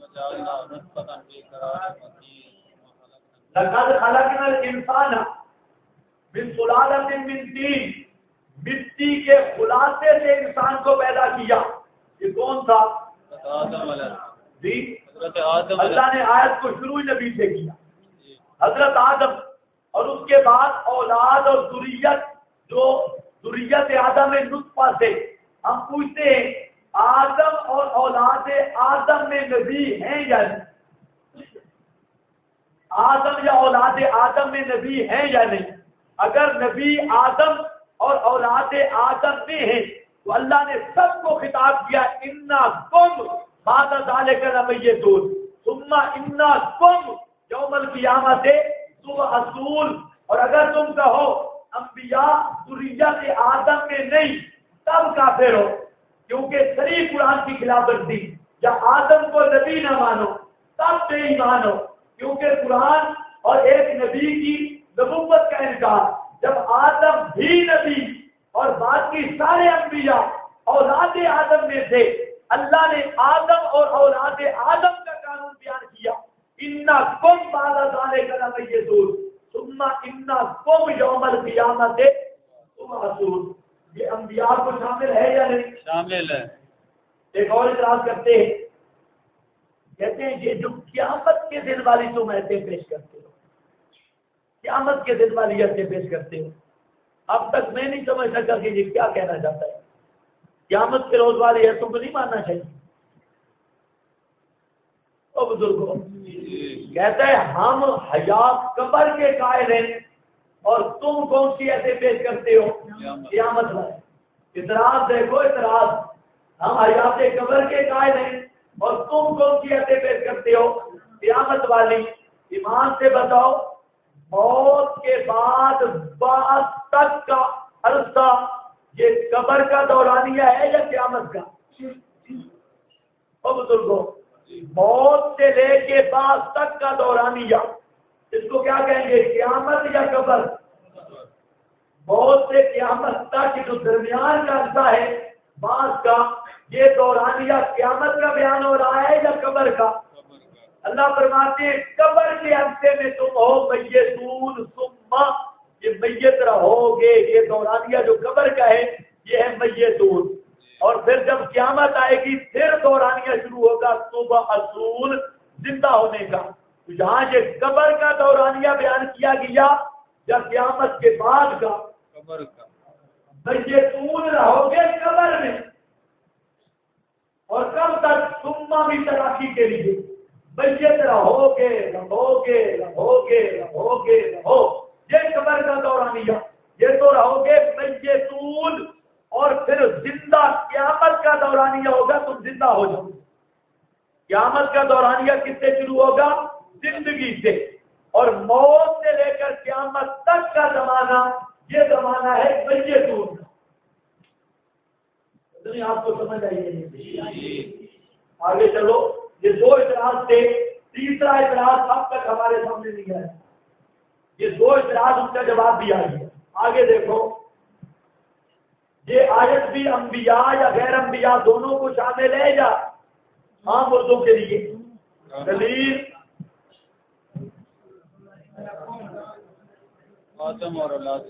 لقد خلقنا الانسان من سلالۃ من طین، مٹی کے خلاصے سے انسان کو پیدا کیا. یہ کون تھا؟ جی اللہ نے آیت کو شروع نبی سے کیا، حضرت آدم، اور اس کے بعد اولاد اور ذریت، جو ذریت آدم نطفہ سے. ہم پوچھتے ہیں آدم اور اولاد آدم میں نبی ہیں یا نہیں؟ آدم یا اولاد آدم میں نبی ہیں یا نہیں؟ اگر نبی آدم اور اولاد آدم میں ہیں تو اللہ نے سب کو خطاب کیا انکم بعد ذالک لمیتون ثم انکم یوم القیامۃ تبعثون. اور اگر تم کہو انبیاء ذریت آدم میں نہیں تب کافر ہو، کیونکہ صریح قرآن کی خلاف ورزی. یا آدم کو نبی نہ مانو تب بے ایمان ہو، کیونکہ قرآن اور ایک نبی کی نبوت کا انکار. جب آدم بھی نبی اور باقی سارے انبیاء اولاد آدم میں تھے، اللہ نے آدم اور اولاد آدم کا قانون بیان کیا انکم بعد ذالک لمیتون ثم انکم یوم القیامۃ تبعثون. یہ انبیاء کو شامل ہے یا نہیں؟ شامل ہے. ایک اور اعتراض کرتے ہیں، کہتے ہیں یہ جو قیامت کے دن والی تم ایسے پیش کرتے ہو، قیامت کے دن والی ایسے پیش کرتے ہو، اب تک میں نہیں سمجھ سکا کہ یہ کیا کہنا چاہتا ہے. قیامت کے روز والی ہے تم کو نہیں ماننا چاہیے. او بزرگوں، کہتا ہے ہم حیات قبر کے قائل ہیں اور تم کون سی ایسے پیش کرتے ہو قیامت والے. اعتراض دیکھو، اعتراض. ہم حیات قبر کے قائل ہیں اور تم کون سی ایسے پیش کرتے ہو قیامت والی. ایمان سے بتاؤ، موت کے بعد بعد تک کا عرصہ یہ قبر کا دورانیہ ہے یا قیامت کا؟ او بزرگوں، موت سے لے کے بعد تک کا دورانیہ، اس کو کیا کہیں گے، قیامت یا قبر؟ موت سے قیامت تک جو درمیان کا عرصہ ہے بعد کا، یہ دورانیہ قیامت کا بیان ہو رہا ہے یا قبر کا؟ اللہ فرماتے ہیں قبر کے حصے میں تم ہو میتون، ثم یہ میت رہو گے. یہ دورانیہ جو قبر کا ہے یہ ہے میتون. اور پھر جب قیامت آئے گی پھر دورانیہ شروع ہوگا صبح اصول زندہ ہونے کا. جہاں یہ قبر کا دورانیہ بیان کیا گیا یا قیامت کے بعد کا؟ قبر کا. میتون رہو گے قبر میں. اور کب تک؟ ثم بھی تراخی کے لیے میت رہو گے رہو گے رہو گے رہو گے رہو. یہ قبر کا دورانیہ، یہ تو رہو گے میتون. اور پھر زندہ قیامت کا دورانیہ ہوگا، تم زندہ ہو جاؤ. قیامت کا دورانیہ کس سے شروع ہوگا؟ زندگی سے. اور موت سے لے کر قیامت تک کا زمانہ یہ زمانہ ہے میتون کا. آپ کو سمجھ آئیے؟ آگے چلو. یہ دو اعتراض تھے. تیسرا اعتراض اب تک ہمارے سامنے نہیں آیا. یہ دو اعتراض ان کا جواب بھی آ گیا. آگے دیکھو، یہ آیت بھی انبیاء یا غیر انبیاء دونوں کو شامل ہے یا عام مردوں کے لیے؟ دلیل آدم اور اولاد.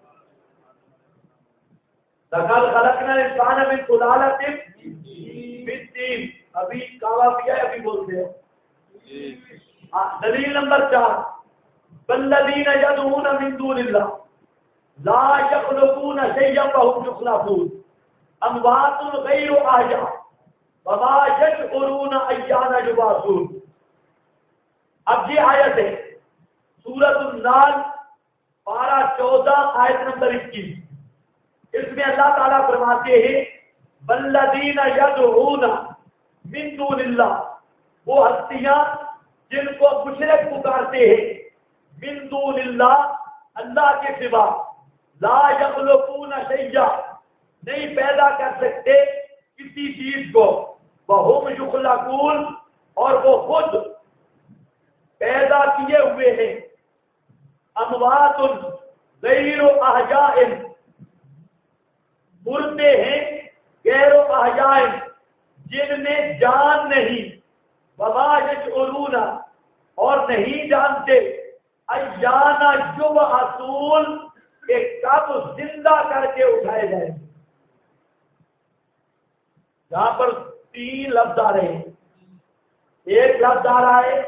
لقد خلقنا الانسان من سلالۃ من طین. ابھی کعبہ کیا ہے، ابھی بولتے ہیں. دلیل نمبر 4، والذین یدعون من دون اللہ لا يخلقون شيئا وهم يخلقون اموات غیر احیاء وما يشعرون ایان یبعثون. اب یہ آیت ہے سورۃ النال پارہ 14 آیت نمبر 21. اس میں اللہ تعالیٰ فرماتے ہیں والذین یدعون من دون اللہ، وہ ہستیاں جن کو مشرک پکارتے ہیں، من دون اللہ اللہ کے سوا، لا یخلقون شیئا نہیں پیدا کر سکتے کسی چیز کو، وہم یخلقون اور وہ خود پیدا کیے ہوئے ہیں، اموات غیر احیاء مردے ہیں، غیر احیاء جن میں جان نہیں، وما یشعرون اور نہیں جانتے، ایانا یبعثون کہ کب زندہ کر کے اٹھائے جائیں گے. یہاں پر 3 لفظ آ رہے ہیں. ایک لفظ آ رہا ہے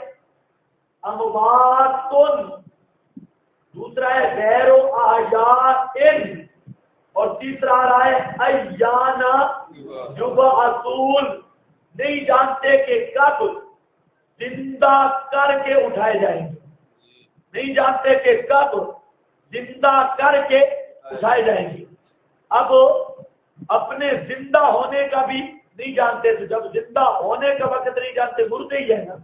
امواتن، دوسرا ہے غیر احیاء، اور تیسرا آ رہا ہے ایانا یبعثون نہیں جانتے کہ کب زندہ کر کے اٹھائے جائیں گے. نہیں جانتے کہ کب زندہ کر کے اٹھائے جائیں گے. اب اپنے زندہ ہونے کا بھی نہیں جانتے، تو جب زندہ ہونے کا وقت نہیں جانتے مردے ہی ہے نا.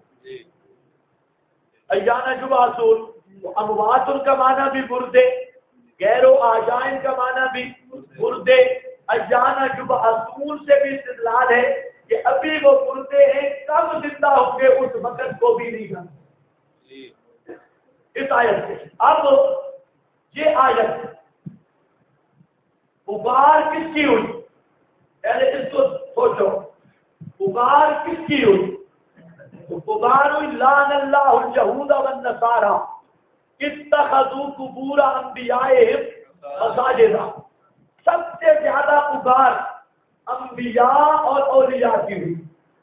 ایانا یبعثون، اموات کا معنی بھی مردے، غیر احیاء کا معنی بھی مردے. ایانا یبعثون سے بھی استدلال ہے کہ ابھی وہ مردے ہیں، کب زندہ ہوں گے اس وقت کو بھی نہیں جانتے. اس آیت سے اب یہ آیت پکار کس کی ہوئی؟ پہلے اس کو سوچو، پکار کس کی ہوئی؟ تو پکار ہوئی لعن اللہ اليہود والنصارى اتخذوا قبور انبیائہم مساجدا. سب سے زیادہ پکار انبیاء اور اولیاء کی ہوئی.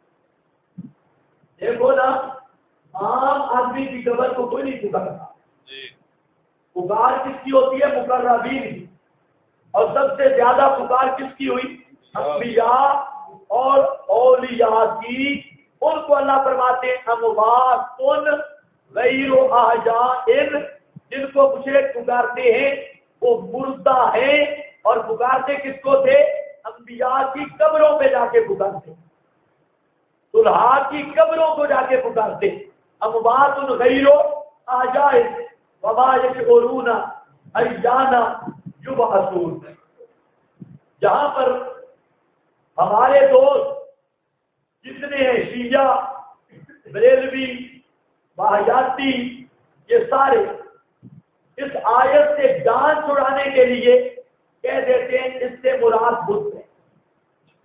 دیکھو نا، عام آدمی کی قبر کو کوئی نہیں پکارتا. پکار کس کی ہوتی ہے؟ مقربین کی. اور سب سے زیادہ پکار کس کی ہوئی؟ انبیاء اور اولیاء کی. ان کو اللہ فرماتے ہیں اموات غیر احیاء، جن کو مشرک پکارتے ہیں وہ مردہ ہیں. اور پکارتے کس کو تھے؟ انبیاء کی قبروں پہ جا کے پکارتے، صلحاء کی قبروں کو جا کے پکارتے. اموات غیر احیاء وما یشعرون ایان یبعثون. جہاں پر ہمارے دوست جتنے ہیں شیعہ، بریلوی، وہابیاتی، یہ سارے اس آیت سے جان چھڑانے کے لیے کہہ دیتے ہیں اس سے مراد بت ہے.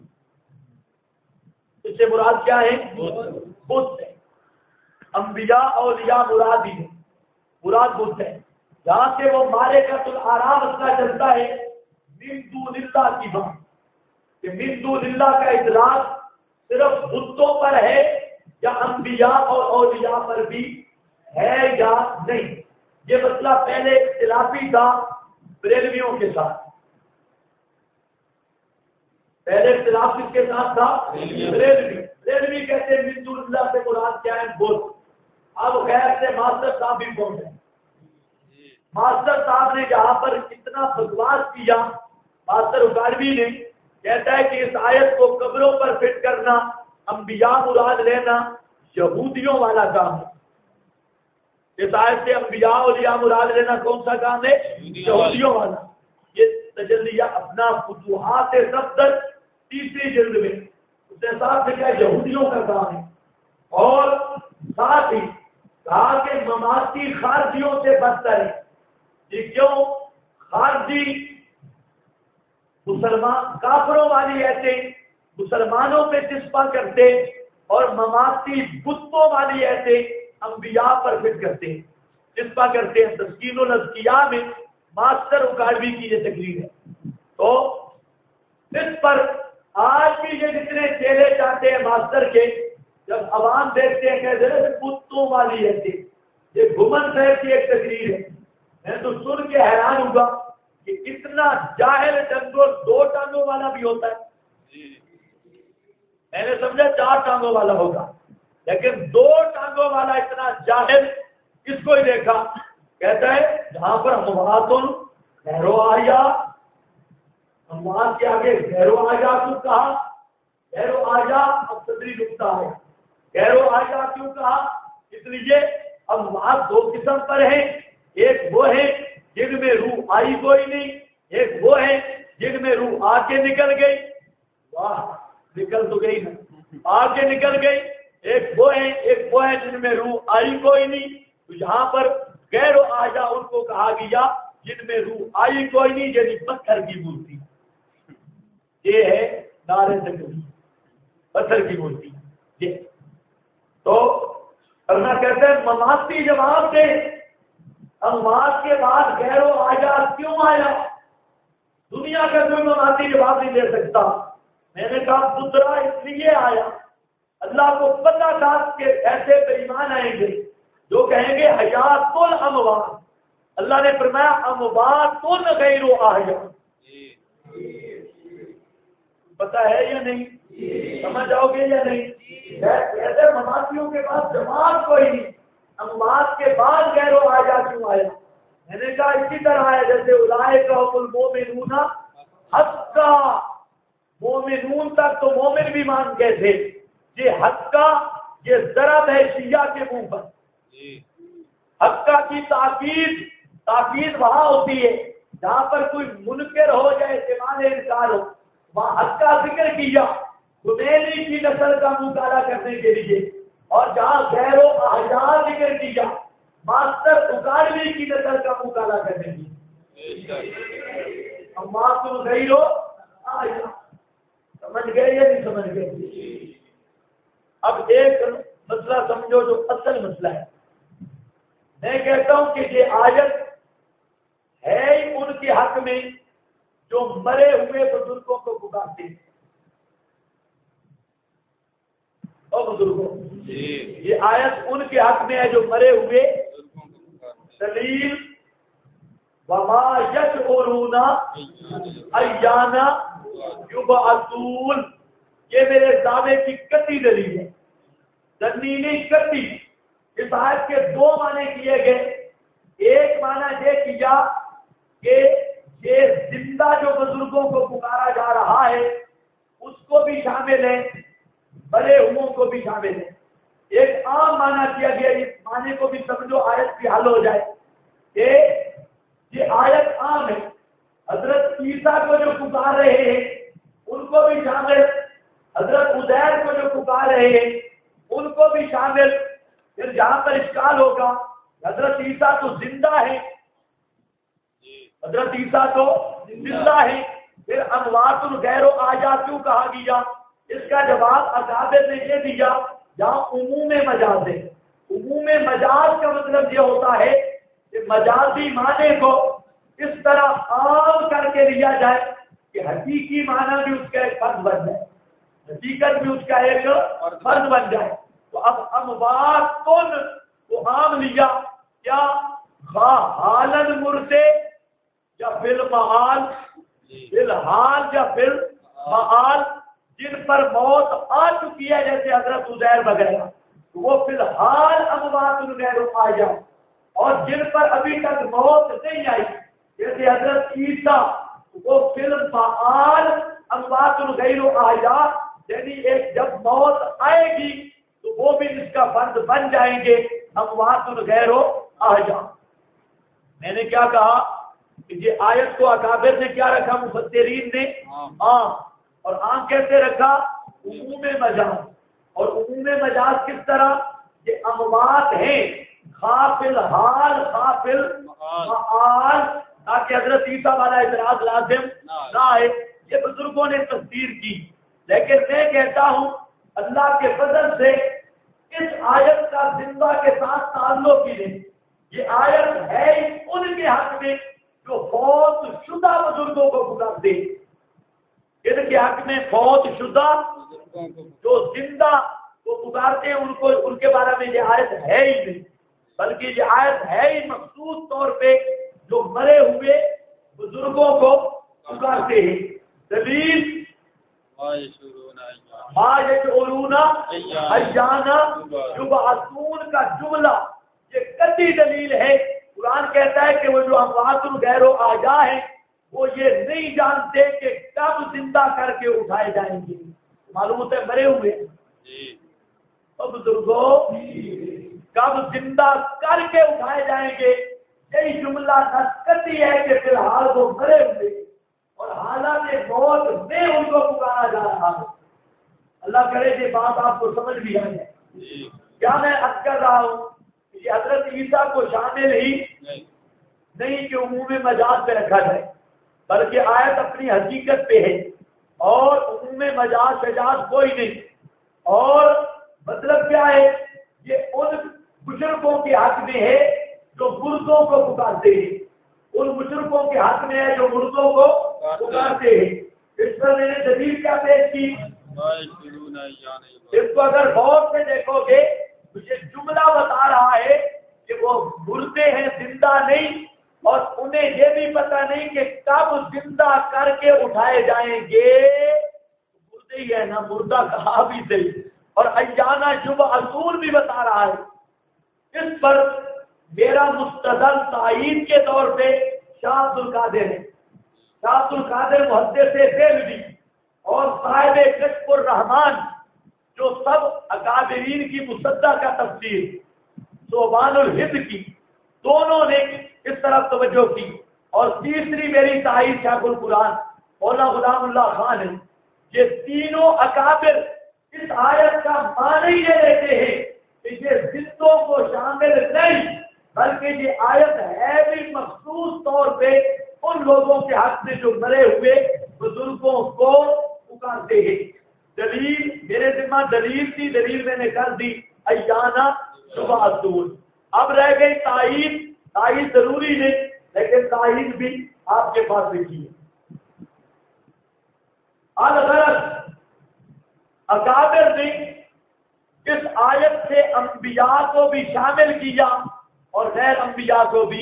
اس سے مراد کیا ہے؟ بت ہے. انبیاء اولیاء مراد ہی ہے، مراد بت ہے. جہاں سے وہ معرکۃ الاعراف مسئلہ چلتا ہے من دون اللہ کی بات، کہ من دون اللہ کا اطلاق صرف بتوں پر ہے یا انبیاء اور اولیاء پر بھی ہے یا نہیں. یہ مسئلہ پہلے اختلافی تھا بریلویوں کے ساتھ. پہلے اختلاف کس کے ساتھ تھا؟ بریلوی کہتے ہیں من دون اللہ سے مراد کیا ہے؟ بت. اب غیر سے ماسٹر صاحب بھی پہنچے. ماسٹر صاحب نے جہاں پر اتنا بکواس کیا، ماسٹر اکاڑوی نے کہتا ہے کہ اس آیت کو قبروں پر فٹ کرنا، انبیاء مراد لینا یہودیوں والا کام ہے. اس آیت سے انبیاء اولیاء مراد لینا کون سا کام ہے؟ یہودیوں والا. یہ تجلیہ اپنا فتوحات صفدر تیسری جلد میں اس نے صاحب نے کہا یہودیوں کا کام ہے. اور ساتھ ہی کہا کہ مماثی خارجیوں سے بدتر ہے. یہ کیوں؟ خارجی مسلمان کافروں والی ایسے مسلمانوں پہ چسپا کرتے اور مماثی بتوں والی ایسے انبیاء پر فٹ کرتے ہیں، چسپا کرتے ہیں. تسکین الاذکیاء میں ماسٹر اکاڑوی کی یہ تقریر ہے. تو اس پر آج بھی یہ جتنے چیلے چاہتے ہیں ماسٹر کے، جب عوام دیکھتے ہیں کہ بتوں والی ایسے، یہ گھمن صاحب کی ایک تقریر ہے. میں تو سن کے حیران ہوں گا کہ اتنا جاہل ڈنگور 2 ٹانگوں والا بھی ہوتا ہے. میں نے سمجھا 4 ٹانگوں والا ہوگا، لیکن 2 ٹانگوں والا اتنا جاہل کس کو ہی دیکھا. کہتا ہے جہاں پر اموات غیر و احیا، اموات کے آگے غیر و احیا کیوں کہا؟ غیر و احیا اب صدری نقطہ ہے. غیر و احیا کیوں کہا؟ اس لیے اموات 2 قسم پر ہیں. ایک وہ ہے جن میں روح آئی کوئی نہیں، ایک وہ ہے جن میں روح آ کے نکل گئی. واہ، نکل تو گئی نا، آ کے نکل گئی. ایک وہ ہے جن میں روح آئی کوئی نہیں. تو یہاں پر غیر و احیا ان کو کہا گیا جن میں روح آئی کوئی نہیں، یعنی پتھر کی مورتی. یہ ہے نعرے تکبیر، پتھر کی مورتی. یہ تو کرنا کہتے ہیں مماثی جواب دے. اموات کے بعد غیر و احیا کیوں آیا؟ دنیا کا کوئی مماثی جواب نہیں دے سکتا. میں نے کہا پترا اس لیے آیا، اللہ کو پتہ تھا کہ ایسے بے ایمان آئیں گے جو کہیں گے حیات الاموات. اللہ نے فرمایا اموات غیر و احیا. پتہ ہے یا نہیں؟ سمجھ آؤ گے یا نہیں؟ ایسے مماثیوں کے بعد جماعت کوئی نہیں، اموات کے بعد غیر و احیا کیوں آیا؟ میں نے کہا اسی طرح ہے جیسے اولئک هم المؤمنون حقا. مومنون تک تو مومن بھی مان گئے تھے. یہ حقا یہ ضرب ہے شیعہ کے منہ پر. حقا کی تاکید وہاں ہوتی ہے جہاں پر کوئی منکر ہو یا احتمال انکار ہو، وہاں حقا ذکر کیا خمینی کی نسل کا منہ کالا کرنے کے لیے. اور جہاں غیر و احیا ذکر کیا ماسٹر اکاڑوی کی نسل کا منہ کالا کرنے کی. اموات غیر و احیا. سمجھ گئے یا نہیں سمجھ گئے؟ اب ایک مسئلہ سمجھو جو اصل مسئلہ ہے. میں کہتا ہوں کہ یہ آیت ہے ہی ان کے حق میں جو مرے ہوئے بزرگوں کو پکارتے ہیں. اور بزرگوں یہ آیت ان کے حق میں ہے جو مرے ہوئے. دلیل وما یشعرون ایان یبعثون. یہ میرے دعوے کی کتی دلیل ہے، دلیلی کتی. اس آیت کے 2 معنی کیے گئے. ایک معنی یہ کیا کہ یہ زندہ جو بزرگوں کو پکارا جا رہا ہے اس کو بھی شامل ہے، بڑے ہوئوں کو بھی شامل ہے. ایک عام معنی کیا گیا، اس معنی کو بھی سمجھو آیت کی حل ہو جائے کہ یہ آیت عام ہے. حضرت عیسیٰ کو جو پکار رہے ہیں ان کو بھی شامل، حضرت عزیر کو جو پکار رہے ہیں ان کو بھی شامل. پھر جہاں پر اشکال ہوگا حضرت عیسیٰ تو زندہ ہے، حضرت عیسیٰ تو زندہ ہے، پھر اموات غیر و احیا کیوں کہا گیا؟ اس کا جواب اکابر نے یہ دیا جہاں عموم مجاز ہے. عموم مجاز کا مطلب یہ ہوتا ہے کہ مجازی معنی کو اس طرح عام کر کے لیا جائے کہ حقیقی معنی بھی اس کا ایک فرض بن جائے, حقیقت بھی اس کا ایک فرض بن جائے. تو اب اموات کو عام لیا کیا حالن مرتے یا فی المحال, فی الحال یا فی المحال, جن پر موت آ چکی ہے جیسے حضرت عزیر وغیرہ وہ فی الحال اموات غیر حاجہ, اور جن پر ابھی تک موت نہیں آئی جیسے حضرت عیسیٰ وہ فی المحال اموات غیر حاجہ, یعنی ایک جب موت آئے گی تو وہ بھی اس کا فرض بن جائیں گے اموات غیر حاجہ. میں نے کیا کہا کہ یہ آیت کو اکابر نے کیا رکھا, مفسرین نے عام, اور عام کیسے رکھا عموم مجاز. اور عموم مجاز کس طرح یہ اموات ہیں خافل حال خافل معال, تاکہ حضرت عیسیٰ والا اعتراض لازم نہ آئے. یہ بزرگوں نے تفسیر کی, لیکن میں کہتا ہوں اللہ کے فضل سے اس آیت کا زندہ کے ساتھ تعلق ہی نہیں. یہ آیت ہے ان کے حق میں جو فوت شدہ بزرگوں کو پکارتے ہیں, ان کے حق میں فوت شدہ جو زندہ کو پکارتے ہیں ان کے بارے میں یہ آیت ہے ہی نہیں, بلکہ یہ آیت ہے ہی مخصوص طور پہ جو مرے ہوئے بزرگوں کو پکارتے ہیں. دلیل ما یشعرون ایان یبعثون کا جملہ یہ قطعی دلیل ہے. قرآن کہتا ہے کہ وہ جو اموات غیر حاجہ ہیں وہ یہ نہیں جانتے کہ کب زندہ کر کے اٹھائے جائیں گے. معلوم ہوتا ہے مرے ہوئے تو بزرگوں کب زندہ کر کے اٹھائے جائیں گے, یہی جملہ قطعی ہے کہ فی الحال وہ مرے ہوئے اور حالات موت میں ان کو پکارا جا رہا ہے. اللہ کرے یہ بات آپ کو سمجھ بھی آئے. کیا میں عرض کر رہا ہوں کہ حضرت عیسیٰ کو شامل ہی نہیں کہ عموم مجاز پہ رکھا جائے, بلکہ آیت اپنی حقیقت پہ ہے اور عموم مجاز شجاز کوئی نہیں. اور مطلب کیا ہے یہ ان بزرگوں کے حق میں ہے جو مردوں کو پکارتے ہیں, ان بزرگوں کے حق میں ہے جو مردوں کو پکارتے ہیں. اس پر میں نے دلیل کیا پیش کی, اس کو اگر غور سے دیکھو گے تو یہ جملہ بتا رہا ہے کہ وہ مردے ہیں زندہ نہیں, اور انہیں یہ بھی پتہ نہیں کہ کب زندہ کر کے اٹھائے جائیں گے. مردے ہی ہے نا, مردہ کہا بھی صحیح, اور ایانا یبعثون بھی بتا رہا ہے. اس پر میرا مستدل تائید کے طور پہ شاہ عبد القادر ہے. شاہ عبد القادر محدث دہلوی اور صاحب کشف الرحمان جو سب اکابرین کی مصدق کا تفسیر صوبان الہند کی, دونوں نے اس طرف توجہ کی. اور تیسری میری تائید شیخ القرآن مولانا غلام اللہ خان ہے. یہ تینوں اکابر اس آیت کا معنی یہ لیتے ہیں کہ یہ زندوں کو شامل نہیں, بلکہ یہ آیت ہے بھی مخصوص طور پہ ان لوگوں کے حق میں جو مرے ہوئے بزرگوں کو پکارتے ہیں. دلیل میرے ذمہ دلیل تھی, دلیل میں نے کر دی ایانا یبعثون. اب رہ گئی تائید. تائید ضروری نہیں لیکن تائید بھی آپ کے پاس دیکھیے. الغرض اکابر نے اس آیت سے انبیاء کو بھی شامل کیا اور غیر انبیاء کو بھی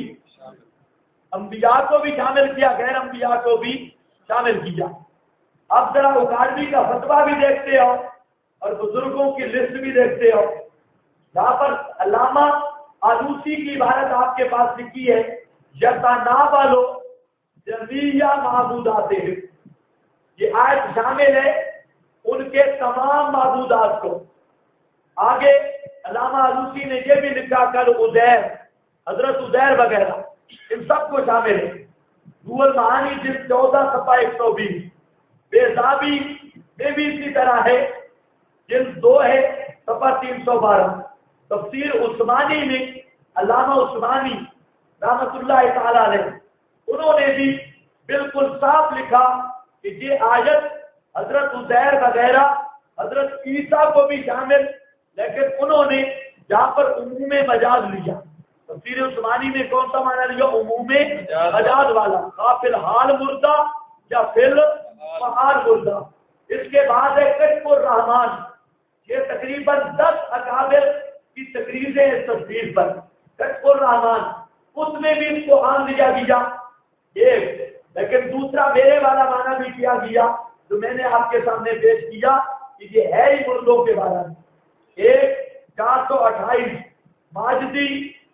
شامل کیا, غیر انبیاء کو بھی شامل کیا. اب ذرا اکاڑوی کا فتویٰ بھی دیکھتے ہو اور بزرگوں کی لسٹ بھی دیکھتے ہو. یہاں پر علامہ آلوسی کی عبارت آپ کے پاس لکھی ہے, یتناولو جمیع معبودات ہیں. یہ آیت شامل ہے ان کے تمام معبودات کو. آگے علامہ آلوسی نے یہ بھی لکھا کل عزیر, حضرت عزیر وغیرہ ان سب کو شامل ہے. روح المعانی جلد 14 صفحہ 120. بیضابی میں بھی اسی طرح ہے, جلد 2 ہے صفحہ 312. تفسیر عثمانی میں علامہ عثمانی رحمۃ اللہ تعالی علیہ انہوں نے بھی بالکل صاف لکھا کہ یہ آیت حضرت عزیر وغیرہ حضرت عیسیٰ کو بھی شامل، لیکن انہوں نے جہاں پر عموم مجاز لیا، تفسیر عثمانی میں کون سا معنی لیا؟ عموم مجاز والا، خواہ فی الحال مردہ یا فی الفعال مردہ۔ اس کے بعد ہے کشف الرحمان، یہ تقریباً 10 اکابر کی تقریریں اس تفسیر پر۔ کشف الرحمان اس میں بھی اس کو عام لیا گیا ایک، لیکن دوسرا میرے والا معنی بھی کیا گیا جو میں نے آپ کے سامنے پیش کیا کہ یہ ہے ہی مردوں کے بارے میں۔ ایک 428 ماجدی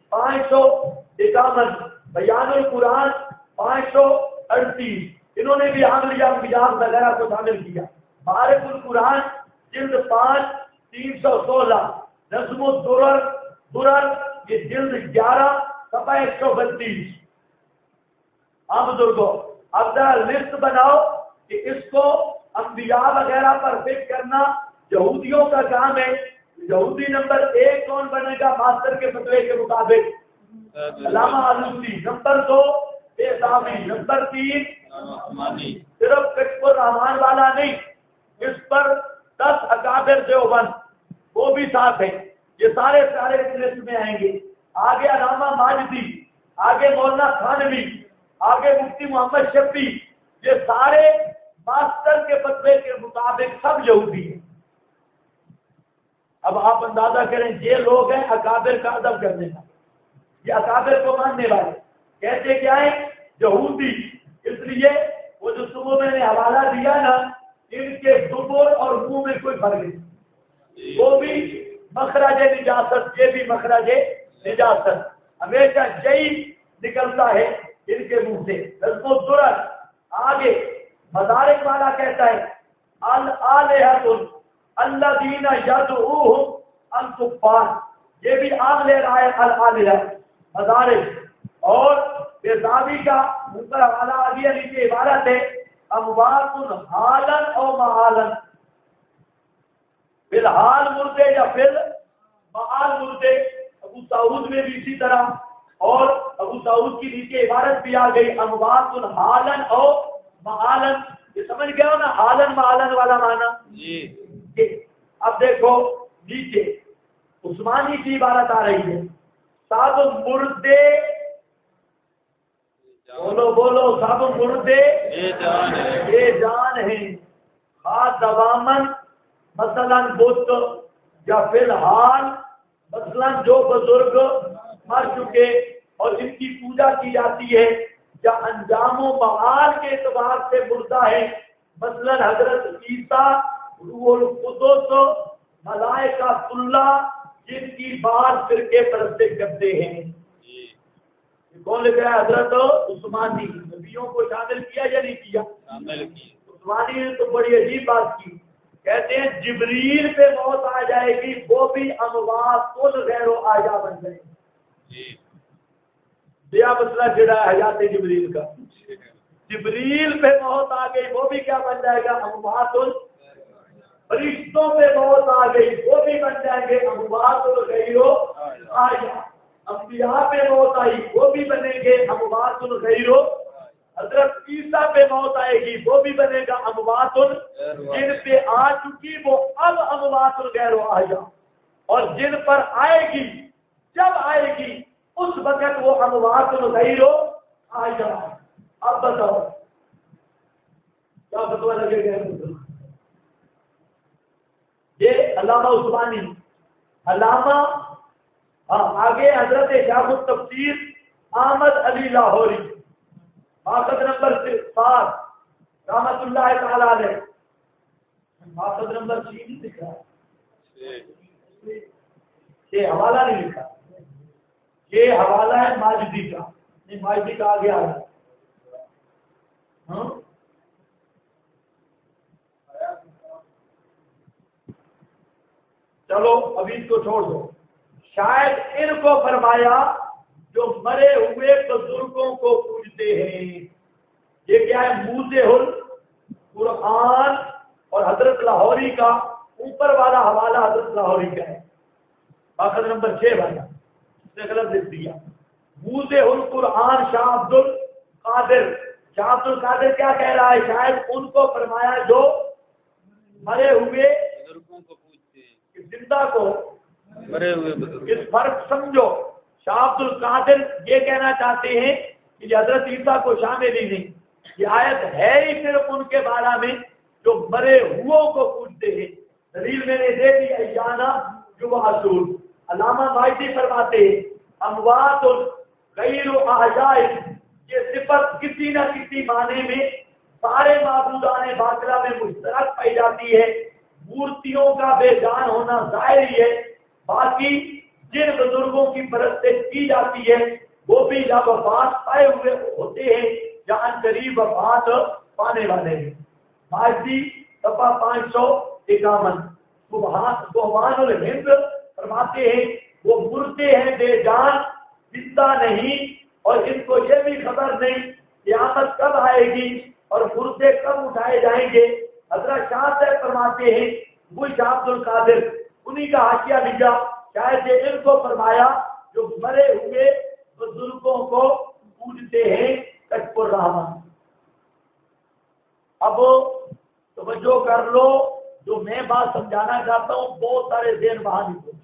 551 بیان القرآن 538، انہوں نے بھی عام لیا مجاز وغیرہ کو شامل کیا۔ معارف القرآن جلد 5 316، نظم الدرر یہ جلد 11 صفحہ 132۔ اب بزرگوں اب ذرا لسٹ بناؤ کہ اس کو انبیاء وغیرہ پر فکر کرنا یہودیوں کا کام ہے۔ یہودی نمبر 1 کون بنے گا ماسٹر کے فتوے کے مطابق؟ علامہ آلوسی۔ نمبر 2 بیضاوی۔ نمبر 3 صرف کشف الرحمان والا نہیں، اس پر 10 اکابر دیوبند وہ بھی ساتھ ہیں، یہ سارے اس لسٹ میں آئیں گے۔ آگے علامہ ماجدی، آگے مولانا تھانوی، آگے مفتی محمد شفیع، یہ سارے ماسٹر کے فتوے کے مطابق سب یہودی ہیں۔ اب آپ اندازہ کریں یہ لوگ ہیں اکابر کا ادب کرنے والے، یہ اکابر کو ماننے والے، کہتے کیا ہیں؟ یہودی۔ اس لیے وہ جو صبح میں نے حوالہ دیا نا، ان کے دبر اور منہ میں کوئی فرق نہیں، وہ بھی مخرج نجاست، یہ بھی مخرج نجاست، ہمیشہ یہی نکلتا ہے ان کے منہ سے۔ نظم الدرر آگے مدارک والا کہتا ہے الآلہۃ الذین یدعوہم الکفار، یہ بھی آگ لے رہا ہے الآلہہ مدارک۔ اور بیضاوی کا اوپر حوالہ آگے نیچے عبارت ہے اموات حالاً او معالاً، فی الحال مردے یا فی المعال مردے۔ ابو سعود میں بھی اسی طرح، اور ابو سعود کی نیچے عبارت بھی آ گئی اموات حالاً او معالاً۔ یہ سمجھ گئے ہو نا حالاً معالاً والا معنی؟ اب دیکھو نیچے عثمانی کی عبارت آ رہی ہے سب مردے، بولو سب مردے یہ جان ہیں، خاص دوامن مثلا بت یا فی الحال مثلا جو بزرگ مر چکے اور ان کی پوجا کی جاتی ہے یا انجام و معال کے اعتبار سے مردہ ہے، مثلا حضرت عیسیٰ، روح القدس، ملائکہ اللہ، جن کی بات فرقے پرستی کرتے ہیں۔ کون لکھ رہا ہے؟ حضرت عثمانی۔ نبیوں کو شامل کیا یا نہیں کیا؟ عثمانی نے تو بڑی عجیب بات کی، کہتے ہیں جبریل پہ موت آ جائے گی وہ بھی اموات کل غیر و آجا بن جائیں گے۔ یہ مسئلہ چھڑا ہے حیات جبریل کا، جبریل پہ موت آ گئی وہ بھی کیا بن جائے گا؟ اموات فرشتوں پہ موت آ گئی وہ بھی بن جائیں گے اموات غیر و آجا۔ انبیاء پہ موت آئی وہ بھی بنیں گے اموات غیر و، حضرت عیسیٰ پہ موت آئے گی وہ بھی بنے گا اموات، جن پہ آ چکی وہ اب اموات غیر و آجا، اور جن پر آئے گی جب آئے گی اس وقت وہ اموات غیر و آجا۔ اب بتاؤ کیا فتویٰ لگے گا؟ یہ علامہ عثمانی، علامہ آگے حضرت شیخ التفسیر احمد علی لاہوری، ماخذ نمبر 7 رحمت اللہ تعالی علیہ، ماخذ نمبر 3 نہیں لکھا ہے، یہ حوالہ نہیں لکھا، یہ حوالہ ہے ماجدی کا، نہیں ماجدی کا آگے آ رہا ہے۔ چلو ابھی اس کو چھوڑ دو، شاید ان کو فرمایا جو مرے ہوئے بزرگوں کو پوجتے ہیں۔ یہ کیا ہے؟ موزے القرآن اور حضرت لاہوری کا اوپر والا حوالہ حضرت لاہوری کا ہے، باقی نمبر 6 والا اس نے غلط لکھ دیا۔ موزے القرآن شاہ عبد القادر، شاہ عبد القادر کیا کہہ رہا ہے؟ شاید ان کو فرمایا جو مرے ہوئے بزرگوں کو پوچھتے ہیں کہ زندہ کو مرے ہوئے بزرگ. اس فرق سمجھو. شاہ عبد القادر یہ کہنا چاہتے ہیں کہ حضرت عیسیٰ کو شامل ہی نہیں. یہ آیت ہے ہی صرف ان کے بارے میں جو مرے ہوئوں کو پوچھتے ہیں. دلیل میں نے دے دی ایانا جو اصول. علامہ مائدی فرماتے ہیں اموات غیر احیاء، یہ صفت کسی نہ کسی معنی میں سارے معبودان باطلہ میں مشترک پائی جاتی ہے. مورتیوں کا بے جان ہونا ظاہر ہی ہے. باقی جن بزرگوں کی پرستش کی جاتی ہے وہ بھی یا وفات پائے ہوئے ہوتے ہیں یا ان قریب وفات پانے والے ہیں. ماضی صفحہ 551. سبحان الہند فرماتے ہیں وہ مردے ہیں بے جان، زندہ نہیں، اور ان کو یہ بھی خبر نہیں قیامت کب آئے گی اور مردے کب اٹھائے جائیں گے. حضرت شاہ صاحب فرماتے ہیں وہ شاہ عبد القادر انہی کا حاشیہ لکھا، شاید یہ ان کو فرمایا جو مرے ہوئے بزرگوں کو پوجتے ہیں کشف الرحمن. اب توجہ کر لو، جو میں بات سمجھانا چاہتا ہوں بہت سارے ذہن وہاں نہیں پہنچے.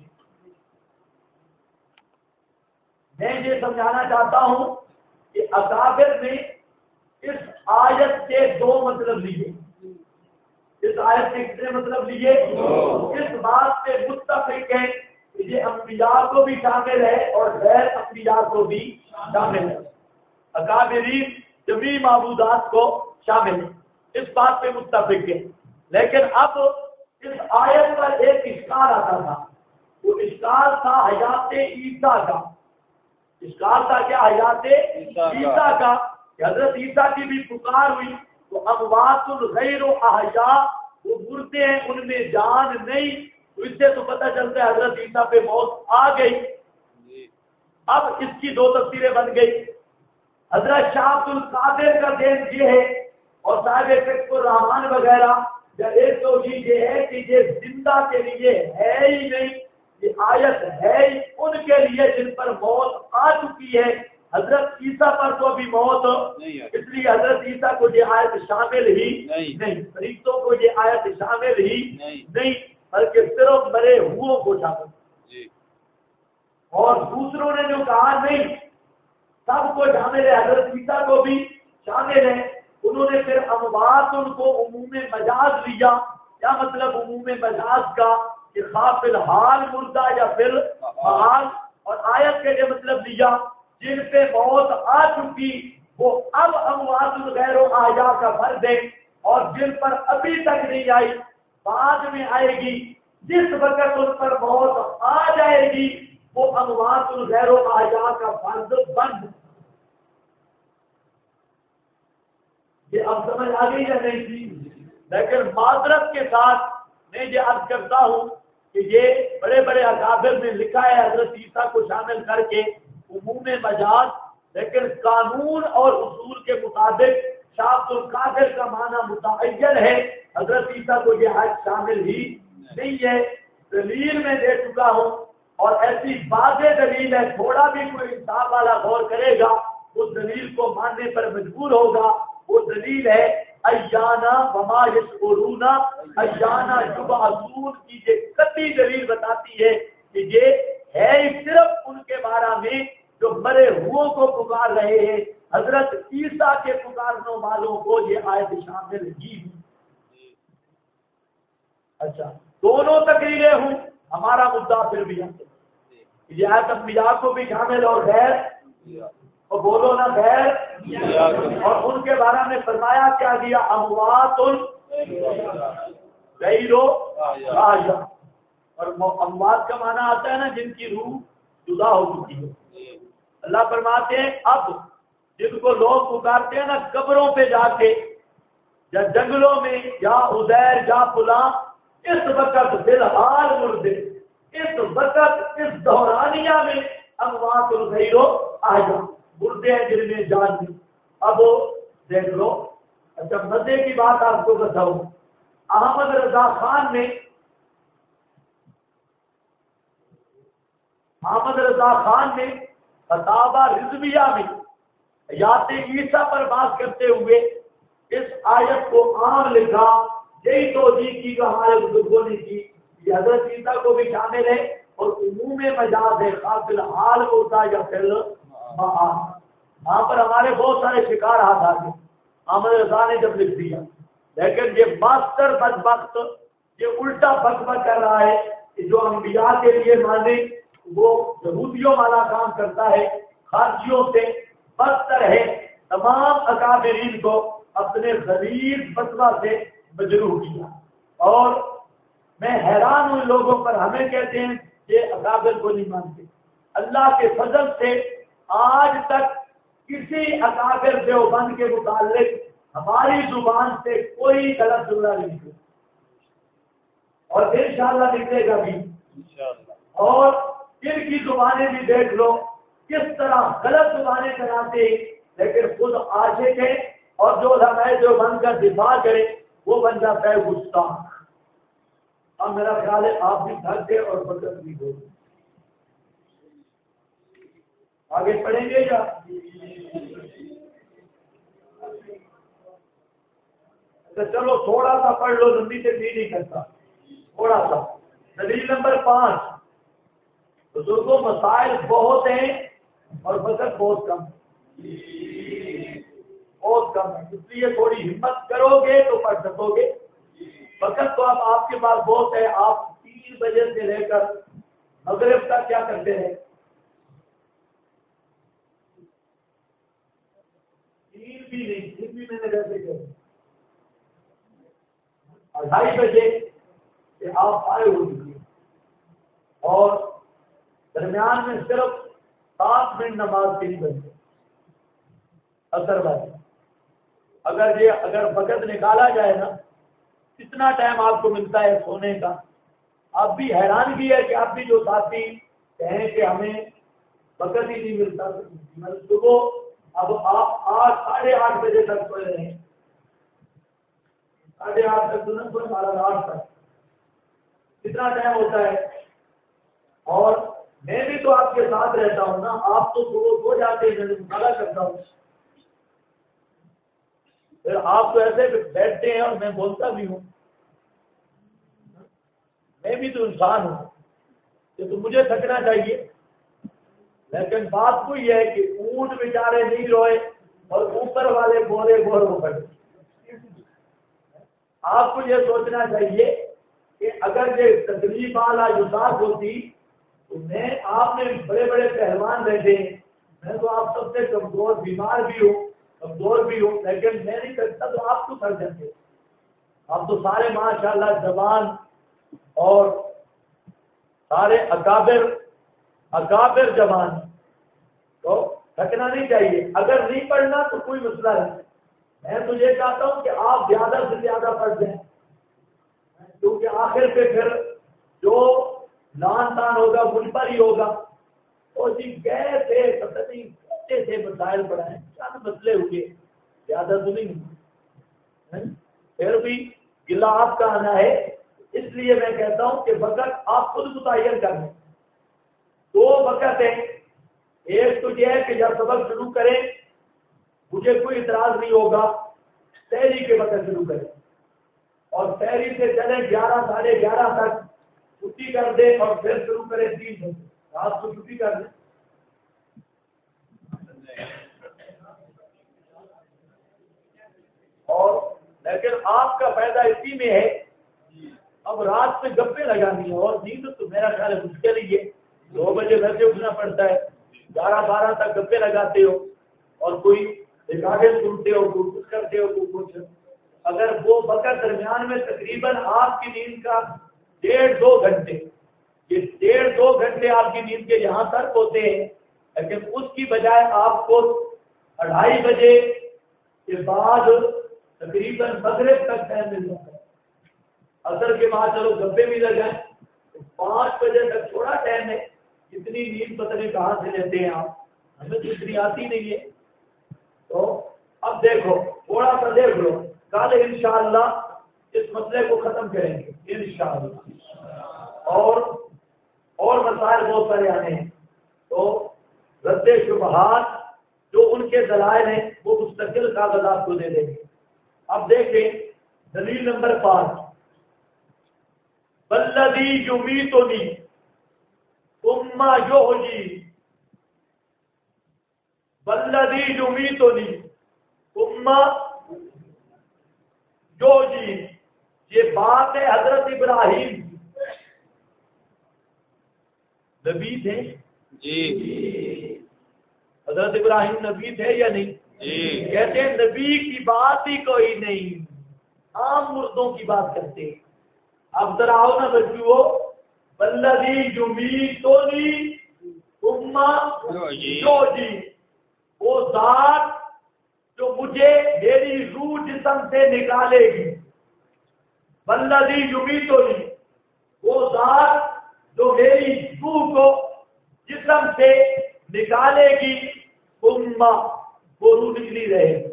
میں یہ سمجھانا چاہتا ہوں کہ اکابر نے اس آیت کے دو مطلب لیے. اس آیت کے کتنے مطلب لیے؟ اس بات پہ متفق ہے کہ یہ انبیاء کو بھی شامل ہے اور غیر انبیاء کو بھی شامل ہے. اکابرین جمیع معبودات کو شامل ہے، اس بات پہ متفق ہے. لیکن اب اس آیت پر ایک اشکال آتا تھا. وہ اشکال تھا حیات عیسیٰ کا. اشکال تھا کیا؟ حیات عیسیٰ کا. کہ حضرت عیسیٰ کی بھی پکار ہوئی تو اموات غیر احیاء، وہ مردے ہیں ان میں جان نہیں. تو اس سے تو پتہ چلتا ہے حضرت عیسیٰ پہ موت آ گئی. اب اس کی دو تفسیریں بن گئی. حضرت شاہ عبد القادر کا ذہن یہ ہے اور صاحب کشف الرحمن وغیرہ یا ایک توجیہ یہ ہے کہ یہ زندہ کے لیے ہے ہی نہیں. یہ آیت ہے ہی ان کے لیے جن پر موت آ چکی ہے. حضرت عیسیٰ پر تو ابھی موت نہیں، اس لیے حضرت عیسیٰ کو یہ آیت شامل ہی نہیں. فرشتوں کو یہ آیت شامل ہی نہیں، بلکہ صرف مرے ہوئوں کو شامل. اور دوسروں نے جو کہا نہیں سب کو شامل ہے، حضرت عیسیٰ کو بھی شامل ہے. انہوں نے پھر اموات ان کو عموم مجاز لیا. کیا مطلب عموم مجاز کا؟ کہ خواہ فی الحال مردہ یا فی الحال. اور آیت کے یہ مطلب لیا جن پہ موت آ چکی وہ اب اموات غیر احیاء کا فرض ہے، اور جن پر ابھی تک نہیں آئی بعد میں آئے گی. جس وقت ان پر موت آ جائے گی وہ اموات غیر احیاء کا فرض بند. یہ اب سمجھ آ گئی یا نہیں تھی؟ لیکن معذرت کے ساتھ میں یہ عرض کرتا ہوں کہ یہ بڑے بڑے اکابر میں لکھا ہے حضرت عیسیٰ کو شامل کر کے عموم مجاز، لیکن قانون اور اصول کے مطابق شاہ عبد القادر کا معنی متعین ہے. حضرت عیسیٰ کو یہ آیت شامل ہی نہیں ہے. دلیل میں دے چکا ہوں اور ایسی واضح دلیل ہے، تھوڑا بھی کوئی انصاف والا غور کرے گا اس دلیل کو ماننے پر مجبور ہوگا. وہ دلیل ہے ایانا وما یشعرون ایانا یبعثون کی. یہ قطعی دلیل بتاتی ہے کہ یہ ہے صرف ان کے بارے میں جو مرے ہوئوں کو پکار رہے ہیں. حضرت عیسیٰ کے پکارنے والوں کو یہ آیت شامل ہی. اچھا دونوں تقریریں ہوں، ہمارا مدعا پھر بھی یہ آیت انبیاء کو بھی شامل اور غیر، اور بولو نا غیر. اور ان کے بارے میں فرمایا کیا گیا؟ اموات غیر احیاء. اور اموات کا معنی آتا ہے نا جن کی روح جدا ہو چکی ہے. اللہ فرماتے ہیں اب جن کو لوگ پکارتے ہیں نا قبروں پہ جا کے یا جنگلوں میں یا عزیر یا فلاں، اس وقت فی الحال مردے، اس وقت اس دورانیہ میں اموات غیر احیاء، مردے ہیں جن میں جان نہیں. اب دیکھ لو. اچھا مزے کی بات آپ کو بتاؤں، احمد رضا خان نے فتاوی رضویہ میں حیات عیسیٰ پر بات کرتے ہوئے اس آیت کو عام لکھا یہی توجہ کی جو ہمارے بزرگوں نے کی، یہ حضرت عیسیٰ کو بھی شامل ہے اور عموم مجاز ہے، قابل حال ہوتا یا پھر وہاں پر ہمارے بہت سارے شکار ہاتھ آ گئے. احمد رضا نے جب لکھ دیا، لیکن یہ ماسٹر بدبخت یہ الٹا بکبک کر رہا ہے کہ جو انبیاء کے لیے مانے وہ یہودیوں والا کام کرتا ہے، خارجیوں سے بدتر ہے. تمام اکابرین کو اپنے غریب فتویٰ سے مجروح کیا. اور میں حیران ہوں لوگوں پر، ہمیں کہتے ہیں یہ اکابر کو نہیں مانتے. اللہ کے فضل سے آج تک کسی اکابر دیوبند کے متعلق ہماری زبان سے کوئی غلط جملہ نہیں نکلا، اور پھر انشاءاللہ نکلے گا بھی. اور ان کی زبانیں بھی دیکھ لو کس طرح غلط زبانیں چلاتے ہیں، لیکن خود عاشق ہے، اور جو علماء دیوبند کا دفاع کرے وہ بن جاتا ہے گستاخ. اب میرا خیال ہے آپ بھی تھک گئے اور بدت بھی ہو گئی. آگے پڑھیں گے یا چلو تھوڑا سا پڑھ لو، لمبی سے بھی نہیں کرتا، تھوڑا سا. دلیل نمبر 5، بزرگوں مسائل بہت ہیں اور وقت بہت کم بہت کم ہے، اس لیے تھوڑی ہمت کرو گے تو پڑھ سکو گے. وقت تو اب آپ کے پاس بہت ہے. آپ 3 بجے سے لے کر مغرب تک کیا کرتے ہیں؟ 3 بھی نہیں، 3 بھی میں نے ویسے کہ 2:30 بجے کہ آپ آئے ہوئے اور درمیان میں صرف 7 منٹ نماز کے لیے بنتے. اثر بات اگر وقت نکالا جائے نا، کتنا ٹائم آپ کو ملتا ہے سونے کا. آپ بھی حیرانگی ہے کہ آپ بھی جو ساتھی کہیں کہ ہمیں وقت ہی نہیں ملتا. صبح اب آپ 8:30 بجے تک سوئے رہے ہیں، 8:30 تک تو نہ سوئے، 8:30 تک کتنا ٹائم ہوتا ہے. اور میں بھی تو آپ کے ساتھ رہتا ہوں نا، آپ تو صبح سو جاتے ہیں، میں مطالعہ کرتا ہوں. پھر آپ تو ایسے بیٹھتے ہیں اور میں بولتا بھی ہوں. میں بھی تو انسان ہوں، یہ تو مجھے تھکنا چاہیے. لیکن بات تو یہ ہے کہ اونٹ بیچارے نہیں روئے اور اوپر والے گورے گور ہو پڑے. آپ کو یہ سوچنا چاہیے کہ اگر یہ تقریب والا یوساف ہوتی تو میں آپ میں بڑے بڑے پہلوان بیٹھے ہیں، میں تو آپ سب سے کمزور بیمار بھی ہوں، کمزور بھی ہوں، لیکن میں نہیں کرتا تو آپ تو کر جاتے. آپ تو سارے ماشاءاللہ زبان اور سارے اکابر زبان، تو تھکنا نہیں چاہیے. اگر نہیں پڑھنا تو کوئی مسئلہ نہیں. میں تو یہ چاہتا ہوں کہ آپ زیادہ سے زیادہ پڑھ جائیں، کیونکہ آخر پہ پھر جو لان تان ہوگا مجھ پر ہی ہوگا. اور جی گئے تھے پتہ نہیں اچھے سے مسائل پڑھائیں، چند مسئلے ہوئے، زیادہ تو نہیں ہوئے. پھر بھی گلہ آپ کا آنا ہے. اس لیے میں کہتا ہوں کہ وقت آپ خود متعین کر لیں. 2 وقت ہیں. ایک تو یہ ہے کہ جب سبق شروع کریں مجھے کوئی اعتراض نہیں ہوگا، سحری کے وقت شروع کریں اور سحری سے چلیں 11 ساڑھے 11 تک، چھٹی کر دیں اور پھر شروع کریں 3 بجے. رات کو چھٹی کر دیں. اور لیکن آپ کا فائدہ اسی میں ہے، اب رات میں گپے لگانی ہے اور نیند تو میرا خیال ہے مشکل ہی ہے. 2 بجے گھر سے اٹھنا پڑتا ہے، 11-12 تک گپے لگاتے ہو اور کوئی رکاوٹ سنتے ہو، کوئی کچھ کرتے ہو، کوئی کچھ. اگر وہ وقت درمیان میں تقریباً آپ کی نیند کا 1.5-2 گھنٹے، یہ 1.5-2 گھنٹے آپ کی نیند کے یہاں تک ہوتے ہیں، لیکن اس کی بجائے آپ کو 2:30 بجے کے بعد تقریباً مغرب تک ٹائم مل جاتا ہے. اثر کے بعد چلو گپے بھی لگ جائیں تو 5 بجے تک تھوڑا ٹائم ہے. اتنی نیند پتہ نہیں کہاں سے لیتے ہیں آپ، ہمیں تو اتنی آتی نہیں ہے. تو اب دیکھو تھوڑا سا دیکھ لو، کل انشاءاللہ اس مسئلے کو ختم کریں گے انشاءاللہ. اور مسائل بہت سارے آنے ہیں، تو رد شبہات جو ان کے دلائل ہیں وہ مستقل کاغذات کو دے دیں گے. اب دیکھیں دلیل نمبر 5 والذی یمیتنی ثم یحیین والذی یمیتنی ثم یحیین یہ بات ہے حضرت ابراہیم نبی تھے جی حضرت ابراہیم نبی تھے یا نہیں جی کہتے ہیں نبی کی بات ہی کوئی نہیں عام مردوں کی بات کرتے ہیں اب ذرا آؤ نا بچو والذی یمیتنی ثم یحیین وہ ذات جو مجھے میری روح جسم سے نکالے گی والذی یمیتنی وہ ذات جو میری روح کو جسم سے نکالے گی ثم وہ روح نکلی رہے گی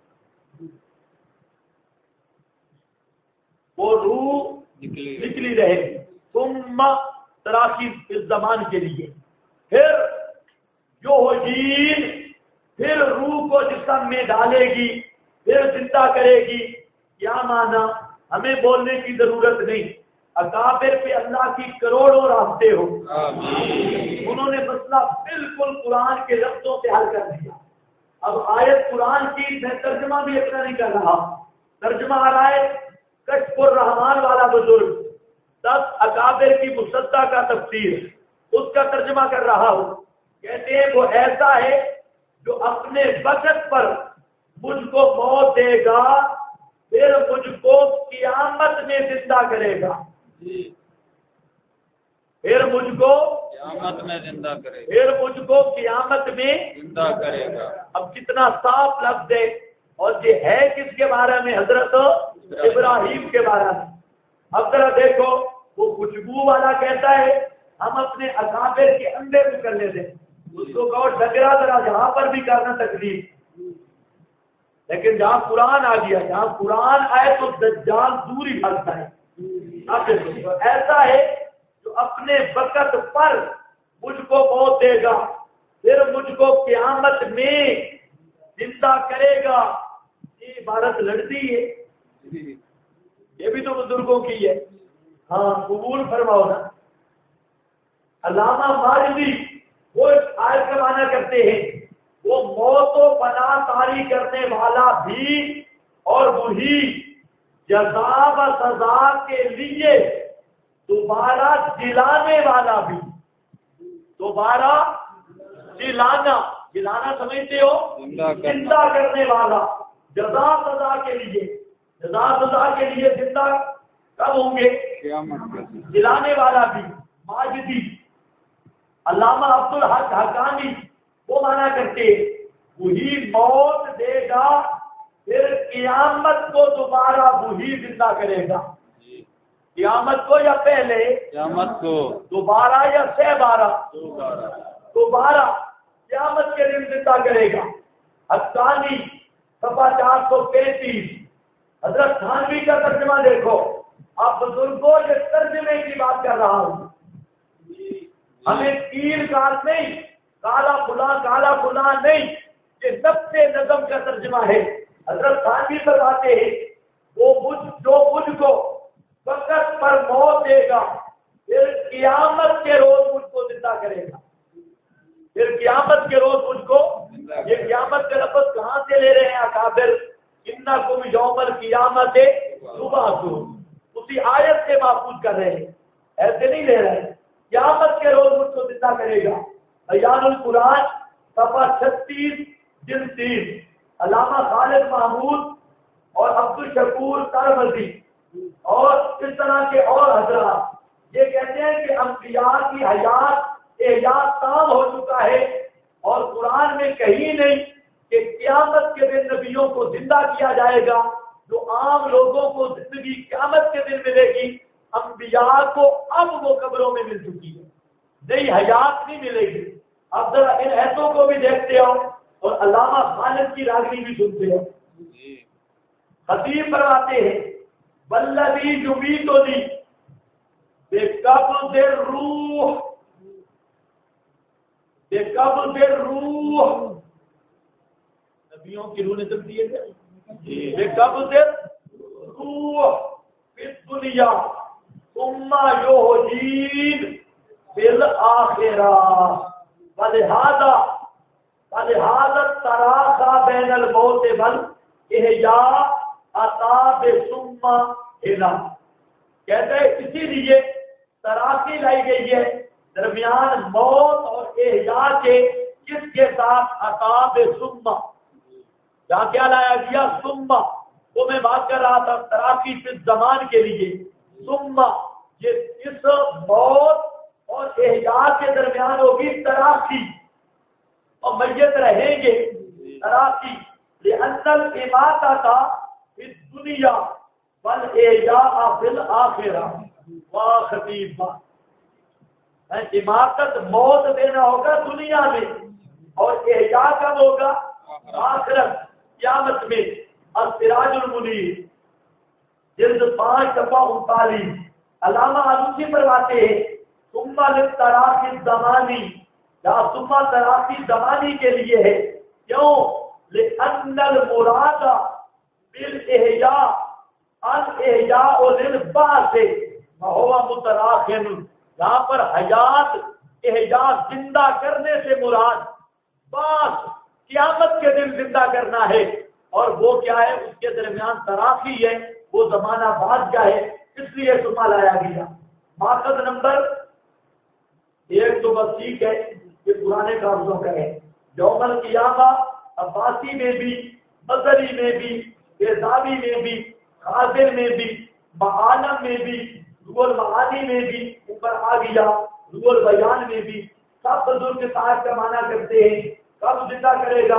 وہ روح نکلی رہے گی ثم تراکی اس زمان کے لیے پھر یحیین پھر روح کو جسم میں ڈالے گی پھر زندہ کرے گی کیا معنی ہمیں بولنے کی ضرورت نہیں اکابر پہ اللہ کی کروڑوں راستے ہو انہوں نے مسئلہ بالکل قرآن کے لفظوں سے حل کر دیا اب آیت قرآن کی میں ترجمہ بھی اتنا نہیں کر رہا ترجمہ آ رہا ہے کشف الرحمان والا بزرگ 10 اکابر کی مصدق کا تفسیر اس کا ترجمہ کر رہا ہوں کہتے ہیں وہ ایسا ہے جو اپنے وقت پر مجھ کو موت دے گا پھر مجھ کو قیامت میں زندہ کرے گا پھر مجھ کو قیامت میں زندہ کرے گا پھر مجھ کو قیامت میں زندہ کرے گا اب کتنا صاف لفظ ہے اور یہ ہے کس کے بارے میں حضرت ابراہیم کے بارے میں اب ذرا دیکھو وہ خوشبو والا کہتا ہے ہم اپنے اکابر کے اندر بھی کر لیتے ہیں اس کو کہو ڈگرا ذرا جہاں پر بھی کرنا تکلیف لیکن جہاں قرآن آ گیا جہاں قرآن آئے تو دجال دور ہی بھگتا ہے اب دیکھو ایسا ہے جو اپنے وقت پر مجھ کو موت دے گا پھر مجھ کو قیامت میں زندہ کرے گا یہ عبارت لڑتی ہے یہ بھی تو بزرگوں کی ہے ہاں قبول فرماؤ نا علامہ ماجدی وہ اس آیت کا معنی کرتے ہیں وہ موت و فنا طاری کرنے والا بھی اور وہی جزا و سزا کے لیے دوبارہ جلانے والا بھی دوبارہ جلانا سمجھتے ہو زندہ کرنے والا جزا سزا کے لیے زندہ کب ہوں گے جلانے والا بھی ماجدی علامہ عبدالحق حقانی وہ مانا کرتے وہی موت دے گا پھر قیامت کو دوبارہ وہی زندہ کرے گا قیامت کو یا پہلے قیامت کو دوبارہ یا دوبارہ قیامت کے دن زندہ کرے گا حقانی صفحہ 435 حضرت تھانوی کا ترجمہ دیکھو آپ بزرگوں یہ ترجمے کی بات کر رہا ہوں ہمیں تیر کال نہیں کالا فلاں نہیں یہ نفس نظم کا ترجمہ ہے حضرت تھانوی فرماتے ہیں وہ مجھ کو وقت پر موت دے گا پھر قیامت کے روز مجھ کو زندہ کرے گا پھر قیامت کے روز مجھ کو یہ قیامت کا لفظ کہاں سے لے رہے ہیں اکابر انکم یوم القیامت تبعثون اسی آیت سے محفوظ کر رہے ہیں ایسے نہیں لے رہے ہیں قیامت کے روز مجھ کو زندہ کرے گا بیان القرآن صفحہ 36 جلد 3 علامہ خالد محمود اور عبدالشکور ترمذی اور اس طرح کے اور حضرات یہ کہتے ہیں کہ انبیاء کی حیات احیات تام ہو چکا ہے اور قرآن میں کہیں نہیں کہ قیامت کے دن نبیوں کو زندہ کیا جائے گا جو عام لوگوں کو زندگی قیامت کے دن ملے گی انبیاء کو اب وہ قبروں میں مل چکی ہے نئی حیات نہیں ملے گی اب ذرا ان ایسوں کو بھی دیکھتے ہو اور علامہ خالد کی راغنی بھی سنتے ہو خطیب فرماتے ہیں والذی یمیتنی بقبض الروح نبیوں کی روح نے تبدیل ہے بقبض فی الدنیا ثم یحیین فی الآخرہ ولہذا تراخا بین الموت والاحیاء عطا ثم الا. کہتے ہیں اسی لیے تراخی لائی گئی ہے درمیان موت اور احیاء کے. کس کے ساتھ؟ عطا ثم. یہاں کیا لایا گیا؟ ثم. وہ میں بات کر رہا تھا تراخی فی زمان کے لیے. ثم یہ اس موت اور احیاء کے درمیان ہوگی تراخی اور میت رہیں گے تراخی. لأن الإماتة في الدنيا والإحياء في الآخرة وخطیبہ. اماتت موت دینا ہوگا دنیا میں اور احیاء کب ہوگا؟ آخرت قیامت میں. السراج المنیر جلد 5 صفحہ 39 علامہ آلوسی فرماتے ہیں ثم للتراخی الزمانی. یا ثم تراخی زمانی کے لیے ہے. کیوں؟ لأن المراد بالاحیاء الاحیاء للبعث وهو متراخٍ. یہاں پر حیات احیاء زندہ کرنے سے مراد بعث قیامت کے دن زندہ کرنا ہے. اور وہ کیا ہے؟ اس کے درمیان تراخی ہے. وہ زمانہ بعد کا ہے اس لیے ثم لایا گیا. ماخذ نمبر 1 تو بس ٹھیک ہے یہ پرانے کاغذوں کا ہے. یوم القیامہ عباسی میں بھی بصری میں بھی بیضاوی میں بھی خاضر میں بھی معالم میں بھی روح المعانی میں بھی اوپر آ گیا روح البیان میں بھی. سب بزرگ ساتھ کا معنی کرتے ہیں. کب زندہ کرے گا؟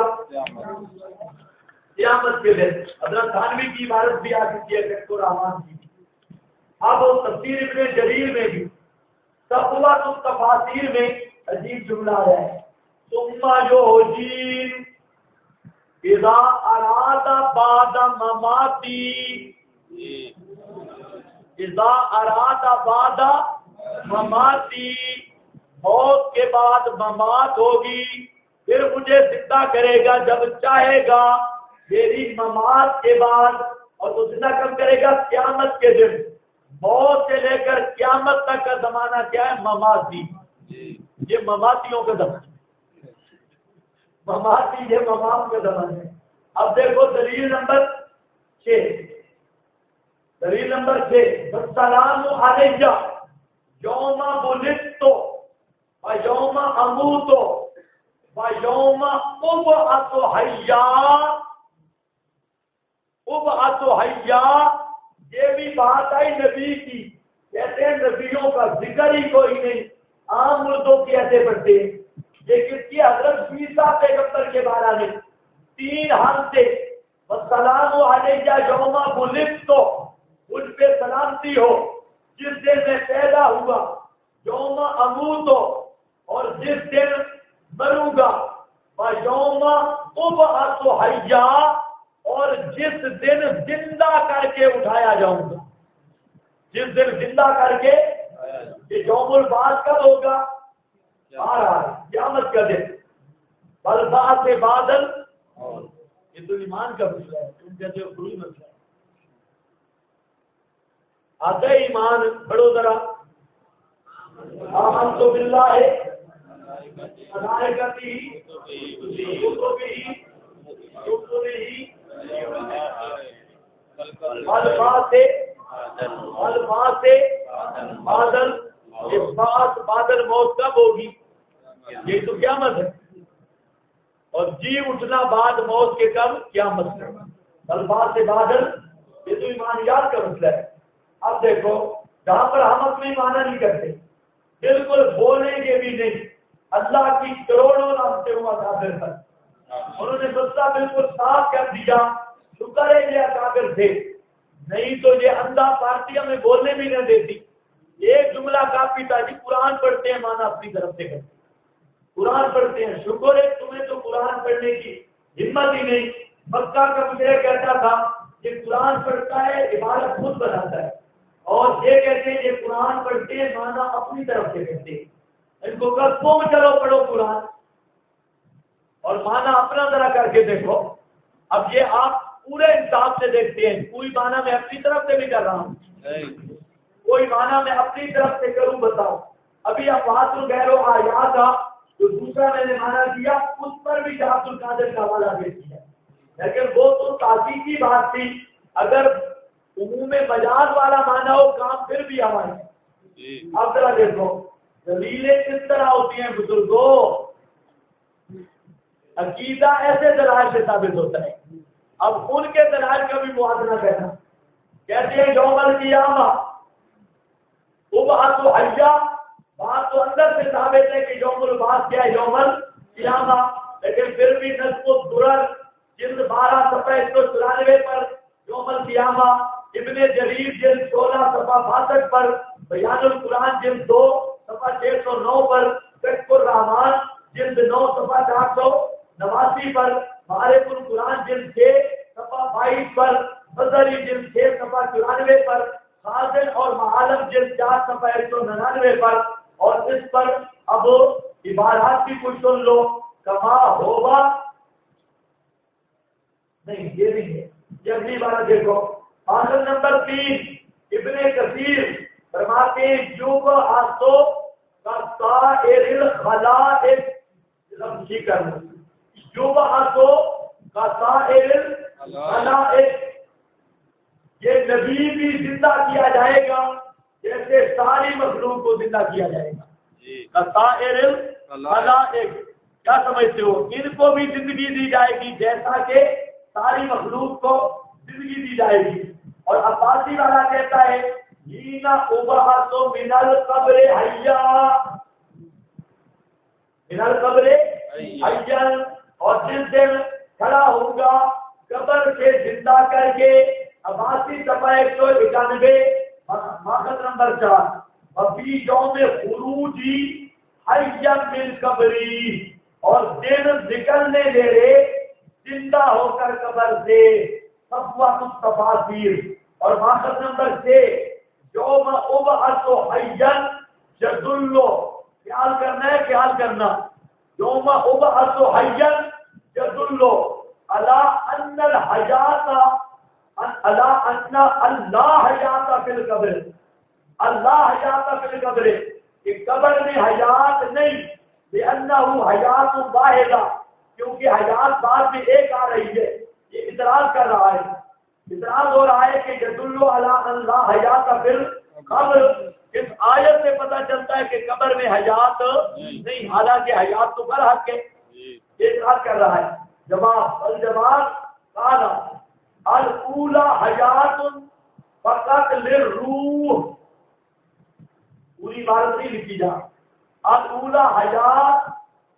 قیامت کے دن. حضرت تھانوی کی عبارت بھی آ چکی ہے رحمان کی. اب تفسیر ابن جریر میں بھی صفوۃ التفاسیر میں عجیب جملہ آیا ہے ثم یحیین اذا اراد بعد مماتی. اذا اراد بعد مماتی موت کے بعد ممات ہوگی پھر مجھے زندہ کرے گا جب چاہے گا میری ممات کے بعد. اور وہ زندہ کب کرے گا؟ قیامت کے دن. موت سے لے کر قیامت تک کا زمانہ کیا ہے؟ مماتی. یہ مماتیوں کا زمانہ مماتی یہ ممات کا زمانہ ہے. اب دیکھو دلیل نمبر 6 السلام علیہ یوم ولدت و یوم اموت و یوم ابعث حیا. یہ بھی بات آئی نبی کی. کہتے ہیں نبیوں کا ذکر ہی کوئی نہیں. عام مردوں کی ایسے پڑھتے ہیں. یہ کس کی؟ حضرت عیسیٰ پیغمبر کے بارے میں 3 حرف سے السلام علیہ یوم ولدت مجھ پہ سلامتی ہو جس دن میں پیدا ہوا. یوم اموت اور جس دن مروں گا. یوم ابعث حیا اور جس دن زندہ کر کے اٹھایا جاؤں گا. جس دن زندہ کر کے. یہ یوم البعث کب ہوگا؟ قیامت کا دن. بلبعث بادل یہ تو ایمان کا مسئلہ ہے. تم کہتے ہو کوئی مسئلہ ہے. آتے ایمان پڑھو ذرا. آمنت باللہ ملائکتہ کتبہ بادل. بادل موت کب ہوگی؟ یہ تو قیامت ہے. اور جی اٹھنا بعد موت کے کب؟ قیامت ہے. الفاظ سے بادل یہ تو ایمانیات کا مسئلہ ہے. اب دیکھو جہاں پر ہم اپنی معنی نہیں کرتے بالکل بولیں گے بھی نہیں. اللہ کی کروڑوں راستے ہوا کافر تک انہوں نے مسئلہ بالکل صاف کر دیا. شکر ہے یہ کافر تھے نہیں تو یہ اندھا پارٹی ہمیں بولنے بھی نہ دیتی. ایک جملہ کافی تھا جی قرآن پڑھتے ہیں مانا اپنی طرف سے کرتے قرآن پڑھتے ہیں. شکر ہے تمہیں تو قرآن پڑھنے کی ہمت ہی نہیں. مکہ کا مجھے کہتا تھا یہ قرآن پڑھتا ہے عبادت خود بناتا ہے اور یہ کہتے ہیں یہ قرآن پڑھتے ہیں مانا اپنی طرف سے کرتے ہیں. ان کو کل تم چلو پڑھو قرآن اور مانا اپنا ذرا کر کے دیکھو. اب یہ آپ پورے انصاف سے دیکھتے ہیں، کوئی معنی میں اپنی طرف سے بھی کر رہا ہوں، کوئی معنی میں اپنی طرف سے کروں، بتاؤ۔ ابھی افواط الغیر و آیات کا جو دوسرا میں نے معنی کیا اس پر بھی شاہ عبد القادر کا حوالہ دیتی ہے، لیکن وہ تو تحقیقی بات تھی، اگر عموم مجاز والا معنی ہو کام پھر بھی ہمارے۔ اب ذرا دیکھو دلیلیں کس طرح ہوتی ہیں بزرگوں، عقیدہ ایسے دلائل سے ثابت ہوتا ہے۔ اب ان کے دلائل کا بھی موازنہ کرنا، کہتے ہیں یوم القیامہ ابعث حیا، بات تو اندر سے ثابت ہے کہ یوم البعث کیا ہے، یوم القیامہ، لیکن پھر بھی نظم الدرر جلد 12 صفحہ 194 پر یوم القیامہ، ابن جریر جلد 16 صفحہ 62 پر، بیان القرآن جلد 2 صفحہ 609 پر، فتح الرحمان جلد 9 صفحہ 489 پر، معارف القرآن جلد 6 صفحہ 22 پر، بزری جلد 6 صفحہ 94 پر، خازن اور معالم جلد 4 صفحہ 199 پر، اور اس پر اب عبارات بھی کچھ سن لو، کما ہوگا نہیں یہ نہیں ہے، یہ اگلی عبارت دیکھو، آخر نمبر 3 ابن کثیر فرماتے ہیں یوب آسو کا سائر الخلائق، لفظی کرنا، یوب آسو کا سائر الخلائق، یہ نبی بھی زندہ کیا جائے گا جیسے ساری مخلوق کو زندہ کیا جائے گا، سائر الخلائق، کیا سمجھتے ہو؟ ان کو بھی زندگی دی جائے گی جیسا کہ ساری مخلوق کو زندگی دی جائے گی۔ اور عباسی والا کہتا ہے ہینا ابعث من القبر حیا، من القبر حیا، اور جس دن کھڑا ہوگا قبر سے زندہ کر کے، عباسی صفحہ 191 ماخذ نمبر 4، وفی یوم خروجی حیا من قبری، اور دن نکلنے میرے زندہ ہو کر قبر سے، صفوۃ التفاسیر، اور ماخذ نمبر 6 یوم ابعث حیا یدل، خیال کرنا ہے، خیال کرنا، یوم ابعث حیا یدل علی ان الحیات، علی ان اللہ حیات فی القبر، اللہ حیات فی القبر، کہ قبر میں حیات نہیں، لأنہ حیات واحدہ، کیونکہ حیات بعد میں ایک آ رہی ہے، یہ اعتراض کر رہا ہے، اعتراض ہو رہا ہے کہ یدل علی اللہ حیات فی القبر، اس آیت سے پتہ چلتا ہے کہ قبر میں حیات نہیں، حالانکہ حیات تو برحق ہے، یہ اعتراض کر رہا ہے۔ جواب الجواب قال الاولی حیات فقط للروح، پوری عبارت نہیں لکھی جا، الاولی حیات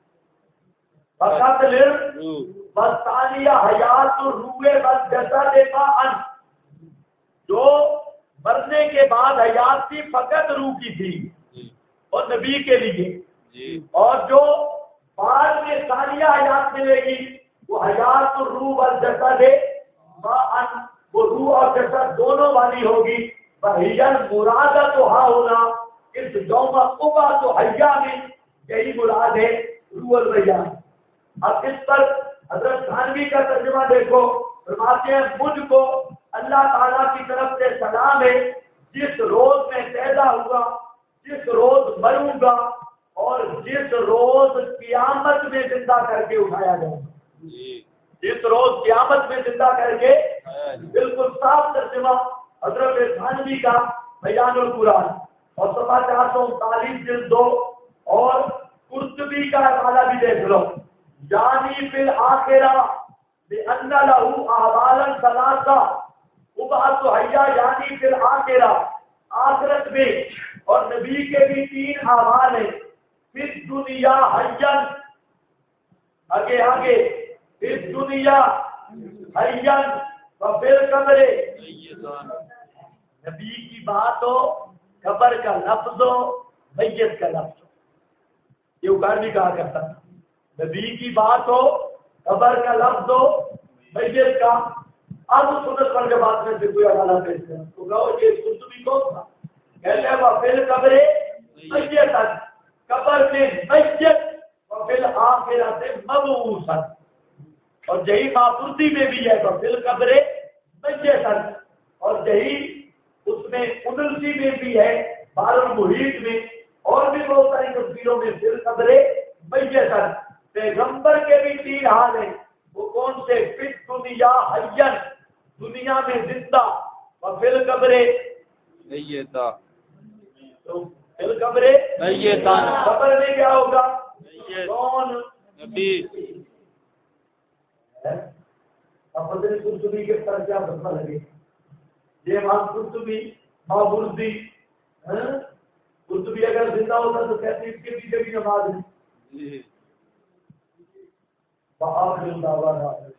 فقط للروح والثانیہ حیات الروح والجسد معا، جو مرنے کے بعد حیات تھی فقط روح کی تھی اور نبی کے لیے، اور جو بعد میں ثانیہ حیات ملے گی وہ حیات الروح والجسد معا، وہ روح اور جسد دونوں والی ہوگی، وہی المرادۃ ہونا، اس یوم ابعث حیا میں یہی مراد ہے، روح الریان۔ اب اس پر حضرت تھانوی کا ترجمہ دیکھو، فرماتے ہیں مجھ کو اللہ تعالیٰ کی طرف سے سلام ہے، جس روز میں پیدا ہوا، جس روز مروں گا، اور جس روز قیامت میں زندہ کر کے اٹھایا جائے گا، جس روز قیامت میں زندہ کر کے، بالکل صاف ترجمہ حضرت تھانوی کا بیان القرآن، اور صفحہ 439 جلد 2، اور قرطبی کا حوالہ بھی دیکھ لو، یعنی فی الآخرہ بأن له احوالا ثلاثہ، ابعث حیا یعنی فی الآخرہ، آخرت میں، اور نبی کے بھی 3 احوال ہیں، فی الدنیا حیا، آگے آگے، فی الدنیا حیا وفی القبر، نبی کی بات ہو، قبر کا لفظ ہو، میت کا لفظ ہو، یہ اکار بھی کہا کرتا تھا، نبی کی بات ہو، قبر کا لفظ ہو، میت کا۔ اب سنت پر جب بات میں سے کوئی حوالہ پیش کریں تو کہو یہ قرطبی کون تھا، کہتے ہیں وہ فی القبر میت، قبر میں میت، وفی الآخرۃ مبعوث، اور جہی ماپردی میں بھی ہے تو فی القبر میتن، اور جہی اس میں انلسی میں بھی ہے، بحر المحیط میں اور بھی بہت ساری تفسیروں میں فی القبر میتن۔ پیغمبر کے بھی 3 حال ہیں، وہ کون سے؟ فی دنیا حین، دنیا میں زندہ، اور فی القبر میتا، تو فی القبر میتن، قبر میں کیا ہوگا؟ میت، کون؟ نبی، اب بدر قرطبی کے ساتھ کیا بدلا لگے؟ یہ امام قرطبی ماوردی قرطبی اگر زندہ ہوتا تو کہتے اس کے پیچھے بھی نماز ہے۔ جی وآخر دعوانا